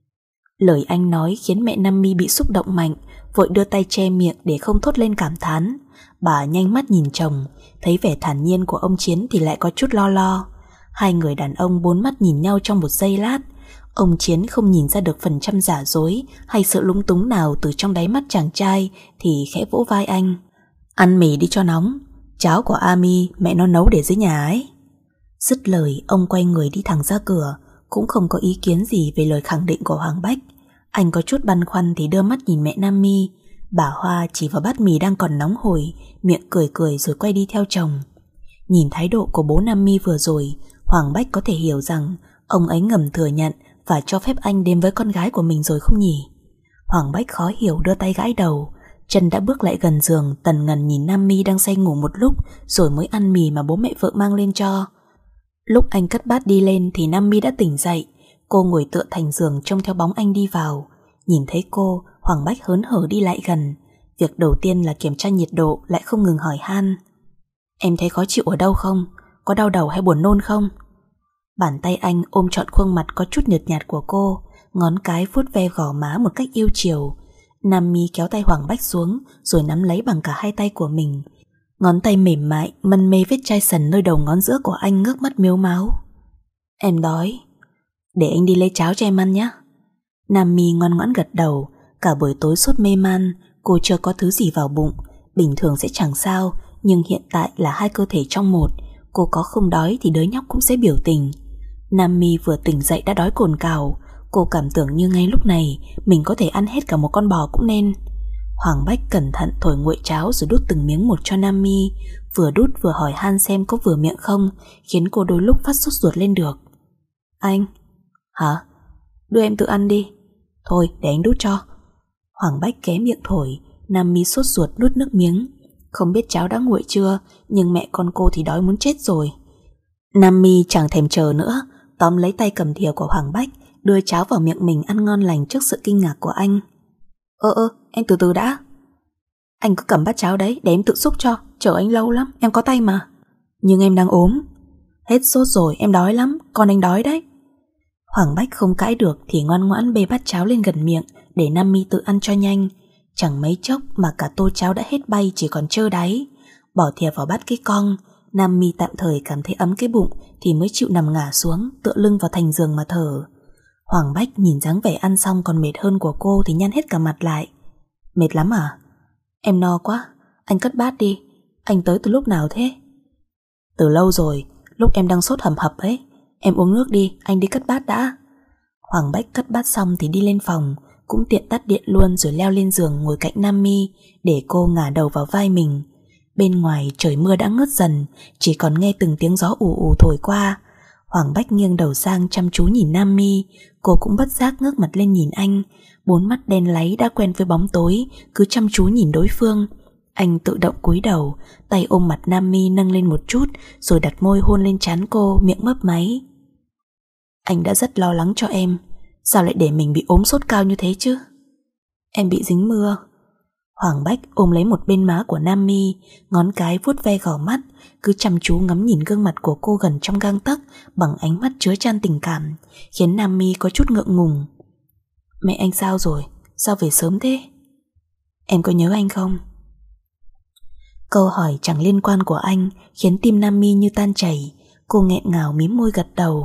Speaker 1: Lời anh nói khiến mẹ Nam Mi bị xúc động mạnh, vội đưa tay che miệng để không thốt lên cảm thán. Bà nhanh mắt nhìn chồng, thấy vẻ thản nhiên của ông Chiến thì lại có chút lo lo. Hai người đàn ông bốn mắt nhìn nhau trong một giây lát. Ông Chiến không nhìn ra được phần trăm giả dối hay sự lúng túng nào từ trong đáy mắt chàng trai thì khẽ vỗ vai anh: Ăn mì đi cho nóng, cháo của Ami mẹ nó nấu để dưới nhà ấy. Dứt lời, ông quay người đi thẳng ra cửa, cũng không có ý kiến gì về lời khẳng định của Hoàng Bách. Anh có chút băn khoăn thì đưa mắt nhìn mẹ Nam Mi. Bà Hoa chỉ vào bát mì đang còn nóng hổi, miệng cười cười rồi quay đi theo chồng. Nhìn thái độ của bố Nam Mi vừa rồi, Hoàng Bách có thể hiểu rằng ông ấy ngầm thừa nhận và cho phép anh đến với con gái của mình rồi không nhỉ? Hoàng Bách khó hiểu đưa tay gãi đầu. Chân đã bước lại gần giường, tần ngần nhìn Nam Mi đang say ngủ một lúc rồi mới ăn mì mà bố mẹ vợ mang lên cho. Lúc anh cất bát đi lên thì Nam Mi đã tỉnh dậy. Cô ngồi tựa thành giường trông theo bóng anh đi vào. Nhìn thấy cô, Hoàng Bách hớn hở đi lại gần. Việc đầu tiên là kiểm tra nhiệt độ, lại không ngừng hỏi han: Em thấy khó chịu ở đâu không? Có đau đầu hay buồn nôn không? Bàn tay anh ôm trọn khuôn mặt có chút nhợt nhạt của cô, ngón cái vuốt ve gò má một cách yêu chiều. Nam Mi kéo tay Hoàng Bách xuống rồi nắm lấy bằng cả hai tay của mình. Ngón tay mềm mại mân mê vết chai sần nơi đầu ngón giữa của anh, ngước mắt mếu máo: Em đói, để anh đi lấy cháo cho em ăn nhé. Nam Mi ngoan ngoãn gật đầu. Cả buổi tối sốt mê man, cô chưa có thứ gì vào bụng. Bình thường sẽ chẳng sao, nhưng hiện tại là hai cơ thể trong một. Cô có không đói thì đứa nhóc cũng sẽ biểu tình. Nam Mi vừa tỉnh dậy đã đói cồn cào. Cô cảm tưởng như ngay lúc này mình có thể ăn hết cả một con bò cũng nên. Hoàng Bách cẩn thận thổi nguội cháo rồi đút từng miếng một cho Nam Mi. Vừa đút vừa hỏi han xem có vừa miệng không, khiến cô đôi lúc phát sốt ruột lên được. Anh? Hả? đưa em tự ăn đi. Thôi để anh đút cho. Hoàng Bách ké miệng thổi. Nam Mi sốt ruột nuốt nước miếng. Không biết cháo đã nguội chưa, nhưng mẹ con cô thì đói muốn chết rồi. Nam Mi chẳng thèm chờ nữa, tóm lấy tay cầm thìa của Hoàng Bách, đưa cháo vào miệng mình ăn ngon lành trước sự kinh ngạc của anh. Ơ ơ, em từ từ đã. Anh cứ cầm bát cháo đấy để em tự xúc cho, chờ anh lâu lắm, em có tay mà. Nhưng em đang ốm. Hết sốt rồi, em đói lắm, con anh đói đấy. Hoàng Bách không cãi được thì ngoan ngoãn bê bát cháo lên gần miệng để Nam Mi tự ăn cho nhanh. Chẳng mấy chốc mà cả tô cháo đã hết bay, chỉ còn trơ đáy. Bỏ thìa vào bát cái cong, Nam Mi tạm thời cảm thấy ấm cái bụng thì mới chịu nằm ngả xuống, tựa lưng vào thành giường mà thở. Hoàng Bách nhìn dáng vẻ ăn xong còn mệt hơn của cô thì nhăn hết cả mặt lại. Mệt lắm à? Em no quá, anh cất bát đi. Anh tới từ lúc nào thế? Từ lâu rồi, lúc em đang sốt hầm hập ấy. Em uống nước đi, anh đi cất bát đã. Hoàng Bách cất bát xong thì đi lên phòng, cũng tiện tắt điện luôn rồi leo lên giường ngồi cạnh Nam Mi để cô ngả đầu vào vai mình. Bên ngoài trời mưa đã ngớt dần, chỉ còn nghe từng tiếng gió ù ù thổi qua. Hoàng Bách nghiêng đầu sang chăm chú nhìn Nam Mi, cô cũng bất giác ngước mặt lên nhìn anh. Bốn mắt đen láy đã quen với bóng tối, cứ chăm chú nhìn đối phương. Anh tự động cúi đầu, tay ôm mặt Nam Mi nâng lên một chút, rồi đặt môi hôn lên trán cô, miệng mấp máy. Anh đã rất lo lắng cho em, sao lại để mình bị ốm sốt cao như thế chứ? Em bị dính mưa. Hoàng Bách ôm lấy một bên má của Nam Mi, ngón cái vuốt ve gò mắt, cứ chăm chú ngắm nhìn gương mặt của cô gần trong gang tấc bằng ánh mắt chứa chan tình cảm, khiến Nam Mi có chút ngượng ngùng. Mẹ anh sao rồi? Sao về sớm thế? Em có nhớ anh không? Câu hỏi chẳng liên quan của anh khiến tim Nam Mi như tan chảy. Cô nghẹn ngào mím môi gật đầu.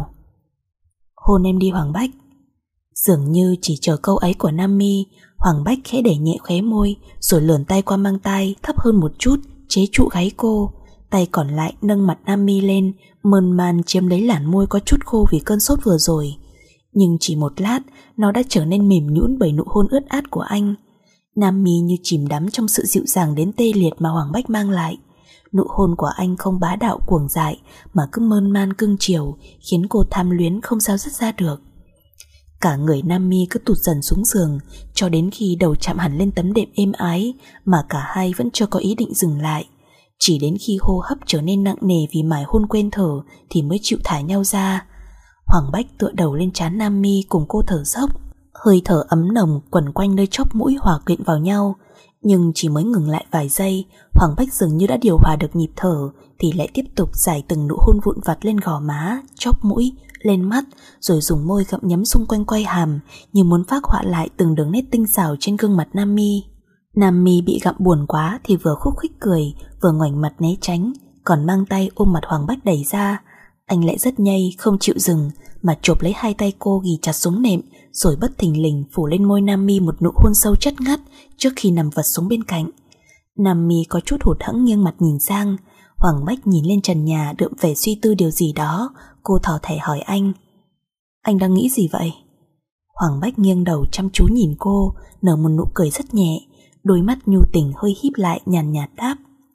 Speaker 1: Hôn em đi Hoàng Bách. Dường như chỉ chờ câu ấy của Nam Mi, Hoàng Bách khẽ đẩy nhẹ khóe môi, rồi lườn tay qua mang tai thấp hơn một chút, chế trụ gáy cô. Tay còn lại nâng mặt Nam Mi lên, mơn man chiếm lấy làn môi có chút khô vì cơn sốt vừa rồi. Nhưng chỉ một lát, nó đã trở nên mềm nhũn bởi nụ hôn ướt át của anh. Nam Mi như chìm đắm trong sự dịu dàng đến tê liệt mà Hoàng Bách mang lại. Nụ hôn của anh không bá đạo cuồng dại mà cứ mơn man cưng chiều, khiến cô tham luyến không sao dứt ra được. Cả người Nam Mi cứ tụt dần xuống giường, cho đến khi đầu chạm hẳn lên tấm đệm êm ái mà cả hai vẫn chưa có ý định dừng lại. Chỉ đến khi hô hấp trở nên nặng nề vì mải hôn quên thở thì mới chịu thả nhau ra. Hoàng Bách tựa đầu lên trán Nam Mi cùng cô thở dốc, hơi thở ấm nồng quẩn quanh nơi chóp mũi hòa quyện vào nhau. Nhưng chỉ mới ngừng lại vài giây, Hoàng Bách dường như đã điều hòa được nhịp thở thì lại tiếp tục giải từng nụ hôn vụn vặt lên gò má, chóp mũi, lên mắt, rồi dùng môi gặm nhấm xung quanh quai hàm như muốn phác họa lại từng đường nét tinh xảo trên gương mặt Nam Mi. Nam Mi bị gặm buồn quá thì vừa khúc khích cười, vừa ngoảnh mặt né tránh, còn mang tay ôm mặt Hoàng Bách đẩy ra. Anh lại rất nhây, không chịu dừng mà chộp lấy hai tay cô ghì chặt xuống nệm, rồi bất thình lình phủ lên môi Nam Mi một nụ hôn sâu chất ngất trước khi nằm vật xuống bên cạnh. Nam Mi có chút hụt hẫng nghiêng mặt nhìn sang. Hoàng Bách nhìn lên trần nhà đượm vẻ suy tư điều gì đó. Cô thỏ thẻ hỏi anh: Anh đang nghĩ gì vậy? Hoàng Bách nghiêng đầu chăm chú nhìn cô, nở một nụ cười rất nhẹ, đôi mắt nhu tình hơi híp lại, nhàn nhạt đáp: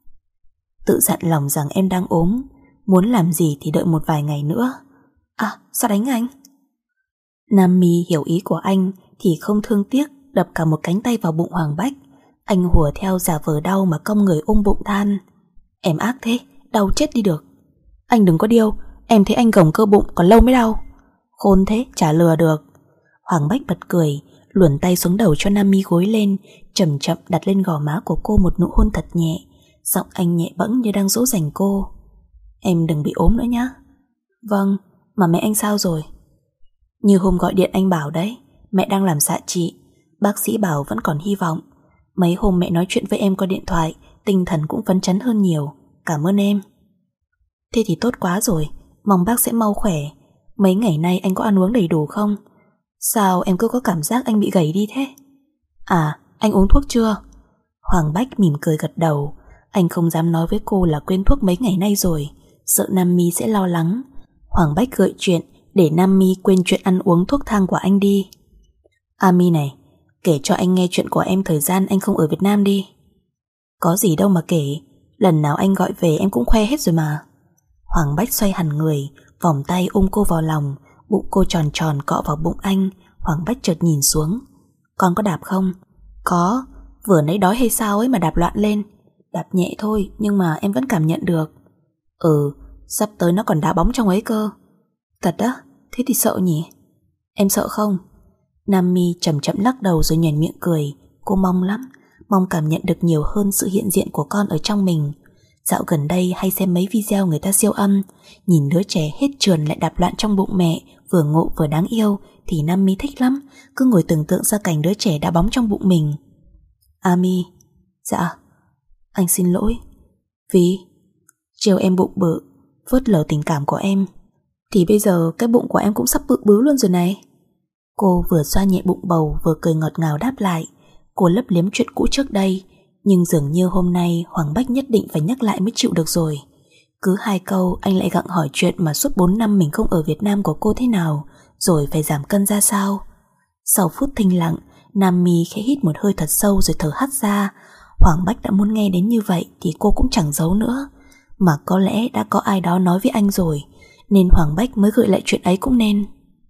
Speaker 1: Tự dặn lòng rằng em đang ốm, muốn làm gì thì đợi một vài ngày nữa. À, sao đánh anh? Nam Mi hiểu ý của anh thì không thương tiếc, đập cả một cánh tay vào bụng Hoàng Bách. Anh hùa theo giả vờ đau mà cong người ôm bụng than: Em ác thế, đau chết đi được. Anh đừng có điêu, em thấy anh gồng cơ bụng còn lâu mới đau. Khôn thế, chả lừa được. Hoàng Bách bật cười, luồn tay xuống đầu cho Nam Mi gối lên, chậm chậm đặt lên gò má của cô một nụ hôn thật nhẹ. Giọng anh nhẹ bẫng như đang dỗ dành cô: Em đừng bị ốm nữa nhá. Vâng, mà mẹ anh sao rồi? Như hôm gọi điện anh bảo đấy, mẹ đang làm xạ trị. Bác sĩ bảo vẫn còn hy vọng. Mấy hôm mẹ nói chuyện với em qua điện thoại, tinh thần cũng phấn chấn hơn nhiều. Cảm ơn em. Thế thì tốt quá rồi, mong bác sẽ mau khỏe. Mấy ngày nay anh có ăn uống đầy đủ không? Sao em cứ có cảm giác anh bị gầy đi thế? À, anh uống thuốc chưa? Hoàng Bách mỉm cười gật đầu. Anh không dám nói với cô là quên thuốc mấy ngày nay rồi, sợ Nam Mi sẽ lo lắng. Hoàng Bách gợi chuyện để Nam Mi quên chuyện ăn uống thuốc thang của anh đi. À Mi này, kể cho anh nghe chuyện của em thời gian anh không ở Việt Nam đi. Có gì đâu mà kể, lần nào anh gọi về em cũng khoe hết rồi mà. Hoàng Bách xoay hẳn người, vòng tay ôm cô vào lòng, bụng cô tròn tròn cọ vào bụng anh. Hoàng Bách chợt nhìn xuống. Con có đạp không? Có, vừa nãy đói hay sao ấy mà đạp loạn lên. Đạp nhẹ thôi nhưng mà em vẫn cảm nhận được. Ừ, sắp tới nó còn đá bóng trong ấy cơ. Thật á? Thế thì sợ nhỉ? Em sợ không? Nam Mi chậm chậm lắc đầu rồi nhoẻn miệng cười. Cô mong lắm, mong cảm nhận được nhiều hơn sự hiện diện của con ở trong mình. Dạo gần đây hay xem mấy video người ta siêu âm, nhìn đứa trẻ hết trườn lại đạp loạn trong bụng mẹ, vừa ngộ vừa đáng yêu, thì Nam Mi thích lắm, cứ ngồi tưởng tượng ra cảnh đứa trẻ đá bóng trong bụng mình. Ami. Dạ. Anh xin lỗi. Vì chiều em bụng bự, phớt lờ tình cảm của em. Thì bây giờ cái bụng của em cũng sắp bự bứ luôn rồi này. Cô vừa xoa nhẹ bụng bầu vừa cười ngọt ngào đáp lại. Cô lấp liếm chuyện cũ trước đây, nhưng dường như hôm nay Hoàng Bách nhất định phải nhắc lại mới chịu được rồi. Cứ hai câu anh lại gặng hỏi chuyện mà suốt bốn năm mình không ở Việt Nam của cô thế nào, rồi phải giảm cân ra sao. Sau phút thinh lặng, Nam Mi khẽ hít một hơi thật sâu rồi thở hắt ra. Hoàng Bách đã muốn nghe đến như vậy thì cô cũng chẳng giấu nữa. Mà có lẽ đã có ai đó nói với anh rồi, nên Hoàng Bách mới gợi lại chuyện ấy cũng nên.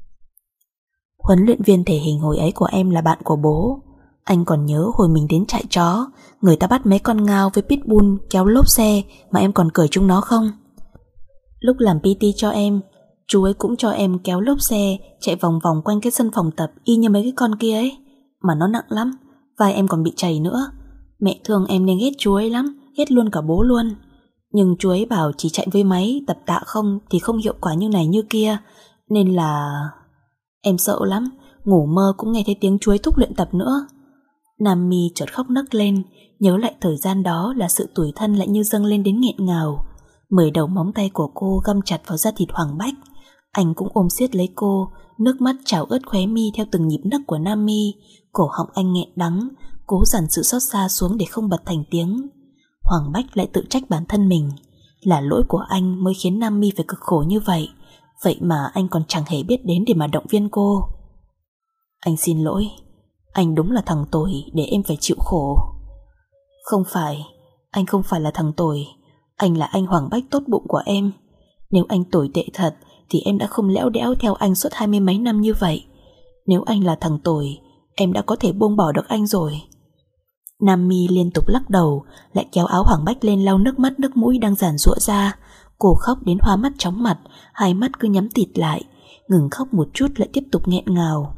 Speaker 1: Huấn luyện viên thể hình hồi ấy của em là bạn của bố. Anh còn nhớ hồi mình đến trại chó, người ta bắt mấy con ngao với pitbull kéo lốp xe mà em còn cười chúng nó không? Lúc làm pê tê cho em, chú ấy cũng cho em kéo lốp xe chạy vòng vòng quanh cái sân phòng tập y như mấy cái con kia ấy. Mà nó nặng lắm, vai em còn bị chảy nữa. Mẹ thương em nên ghét chú ấy lắm, ghét luôn cả bố luôn. Nhưng chú ấy bảo chỉ chạy với máy tập tạ không thì không hiệu quả như này như kia, nên là... Em sợ lắm, ngủ mơ cũng nghe thấy tiếng chú ấy thúc luyện tập nữa. Nam Mi chợt khóc nấc lên, nhớ lại thời gian đó là sự tủi thân lại như dâng lên đến nghẹn ngào. Mười đầu móng tay của cô găm chặt vào da thịt Hoàng Bách. Anh cũng ôm siết lấy cô, nước mắt trào ướt khóe mi theo từng nhịp nấc của Nam Mi. Cổ họng anh nghẹn đắng, cố dằn sự xót xa xuống để không bật thành tiếng. Hoàng Bách lại tự trách bản thân mình. Là lỗi của anh mới khiến Nam Mi phải cực khổ như vậy. Vậy mà anh còn chẳng hề biết đến để mà động viên cô. Anh xin lỗi, anh đúng là thằng tồi để em phải chịu khổ. Không phải, anh không phải là thằng tồi. Anh là anh Hoàng Bách tốt bụng của em. Nếu anh tồi tệ thật thì em đã không lẽo đẽo theo anh suốt hai mươi mấy năm như vậy. Nếu anh là thằng tồi, em đã có thể buông bỏ được anh rồi. Nam Mi liên tục lắc đầu, lại kéo áo Hoàng Bách lên lau nước mắt nước mũi đang giàn giụa ra. Cô khóc đến hoa mắt chóng mặt, hai mắt cứ nhắm tịt lại. Ngừng khóc một chút lại tiếp tục nghẹn ngào.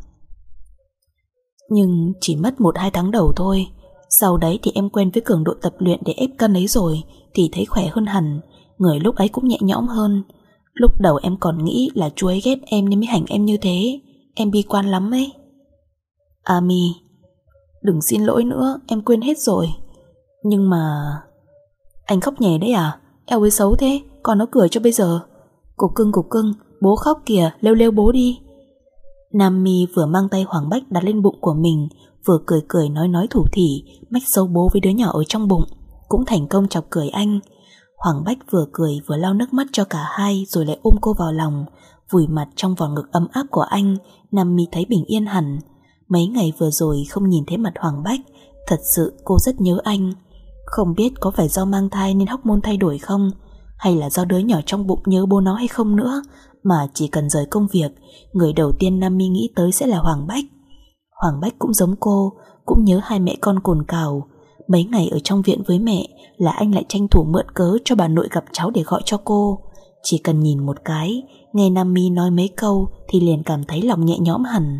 Speaker 1: Nhưng chỉ mất một hai tháng đầu thôi. Sau đấy thì em quen với cường độ tập luyện để ép cân ấy rồi, thì thấy khỏe hơn hẳn. Người lúc ấy cũng nhẹ nhõm hơn. Lúc đầu em còn nghĩ là chú ấy ghét em nên mới hành em như thế. Em bi quan lắm ấy. Ami, đừng xin lỗi nữa, em quên hết rồi. Nhưng mà... Anh khóc nhè đấy à? Eo ấy xấu thế, còn nó cười cho bây giờ. Cục cưng cục cưng, bố khóc kìa, lêu lêu bố đi. Nam Mi vừa mang tay Hoàng Bách đặt lên bụng của mình, vừa cười cười nói nói thủ thỉ, mách xấu bố với đứa nhỏ ở trong bụng, cũng thành công chọc cười anh. Hoàng Bách vừa cười vừa lau nước mắt cho cả hai, rồi lại ôm cô vào lòng, vùi mặt trong vòng ngực ấm áp của anh. Nam Mi thấy bình yên hẳn. Mấy ngày vừa rồi không nhìn thấy mặt Hoàng Bách, thật sự cô rất nhớ anh. Không biết có phải do mang thai nên hormone thay đổi không, hay là do đứa nhỏ trong bụng nhớ bố nó hay không nữa, mà chỉ cần rời công việc, người đầu tiên Nam Mi nghĩ tới sẽ là Hoàng Bách. Hoàng Bách cũng giống cô, cũng nhớ hai mẹ con cồn cào. Mấy ngày ở trong viện với mẹ là anh lại tranh thủ mượn cớ cho bà nội gặp cháu để gọi cho cô. Chỉ cần nhìn một cái, nghe Nam Mi nói mấy câu thì liền cảm thấy lòng nhẹ nhõm hẳn.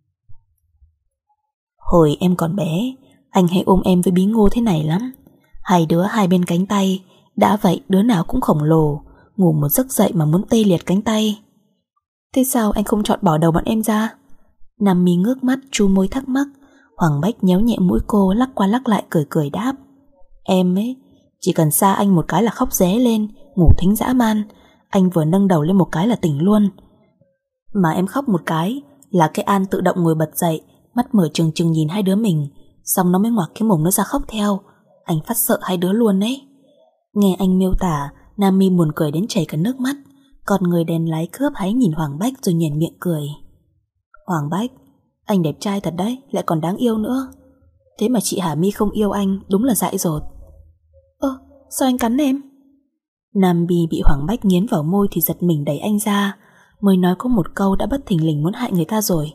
Speaker 1: Hồi em còn bé, anh hay ôm em với bí ngô thế này lắm. Hai đứa hai bên cánh tay, đã vậy đứa nào cũng khổng lồ, ngủ một giấc dậy mà muốn tê liệt cánh tay. Thế sao anh không chọn bỏ đầu bọn em ra? Nam Mi ngước mắt chu môi thắc mắc. Hoàng Bách nhéo nhẹ mũi cô, lắc qua lắc lại cười cười đáp. Em ấy, chỉ cần xa anh một cái là khóc ré lên, ngủ thính dã man. Anh vừa nâng đầu lên một cái là tỉnh luôn. Mà em khóc một cái là cái An tự động ngồi bật dậy, mắt mở trừng trừng nhìn hai đứa mình, xong nó mới ngoạc cái mồm nó ra khóc theo. Anh phát sợ hai đứa luôn ấy. Nghe anh miêu tả, Nam Mi buồn cười đến chảy cả nước mắt. Còn người đèn lái cướp hái nhìn Hoàng Bách rồi nhoẻn miệng cười. Hoàng Bách, anh đẹp trai thật đấy, lại còn đáng yêu nữa. Thế mà chị Hà My không yêu anh, đúng là dại dột. Ơ, sao anh cắn em? Nam Mi bị Hoàng Bách nghiến vào môi thì giật mình đẩy anh ra. Mới nói có một câu đã bất thình lình muốn hại người ta rồi.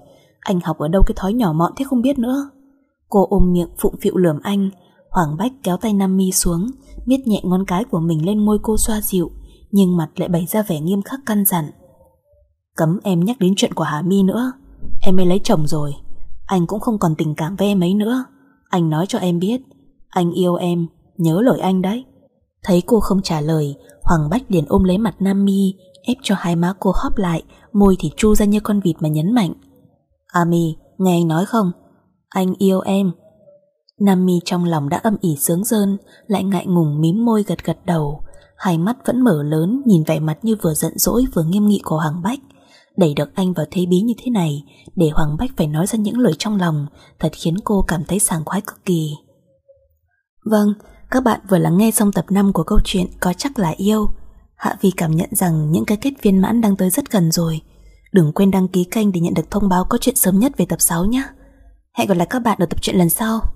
Speaker 1: Anh học ở đâu cái thói nhỏ mọn thế không biết nữa. Cô ôm miệng phụng phịu lườm anh. Hoàng Bách kéo tay Nam Mi xuống, miết nhẹ ngón cái của mình lên môi cô xoa dịu, nhưng mặt lại bày ra vẻ nghiêm khắc căn dặn. Cấm em nhắc đến chuyện của Hà Mi nữa. Em ấy lấy chồng rồi, anh cũng không còn tình cảm với em ấy nữa. Anh nói cho em biết, anh yêu em, nhớ lời anh đấy. Thấy cô không trả lời, Hoàng Bách liền ôm lấy mặt Nam Mi, ép cho hai má cô hóp lại, môi thì chu ra như con vịt mà nhấn mạnh. A Mi, nghe anh nói không? Anh yêu em. Nam Mi trong lòng đã âm ỉ sướng rơn, lại ngại ngùng mím môi gật gật đầu. Hai mắt vẫn mở lớn, nhìn vẻ mặt như vừa giận dỗi vừa nghiêm nghị của Hoàng Bách. Đẩy được anh vào thế bí như thế này, để Hoàng Bách phải nói ra những lời trong lòng, thật khiến cô cảm thấy sảng khoái cực kỳ. Vâng, các bạn vừa lắng nghe xong tập năm của câu chuyện Có Chắc Là Yêu. Hạ Vi cảm nhận rằng những cái kết viên mãn đang tới rất gần rồi. Đừng quên đăng ký kênh để nhận được thông báo có chuyện sớm nhất về tập sáu nhé. Hẹn gặp lại các bạn ở tập truyện lần sau.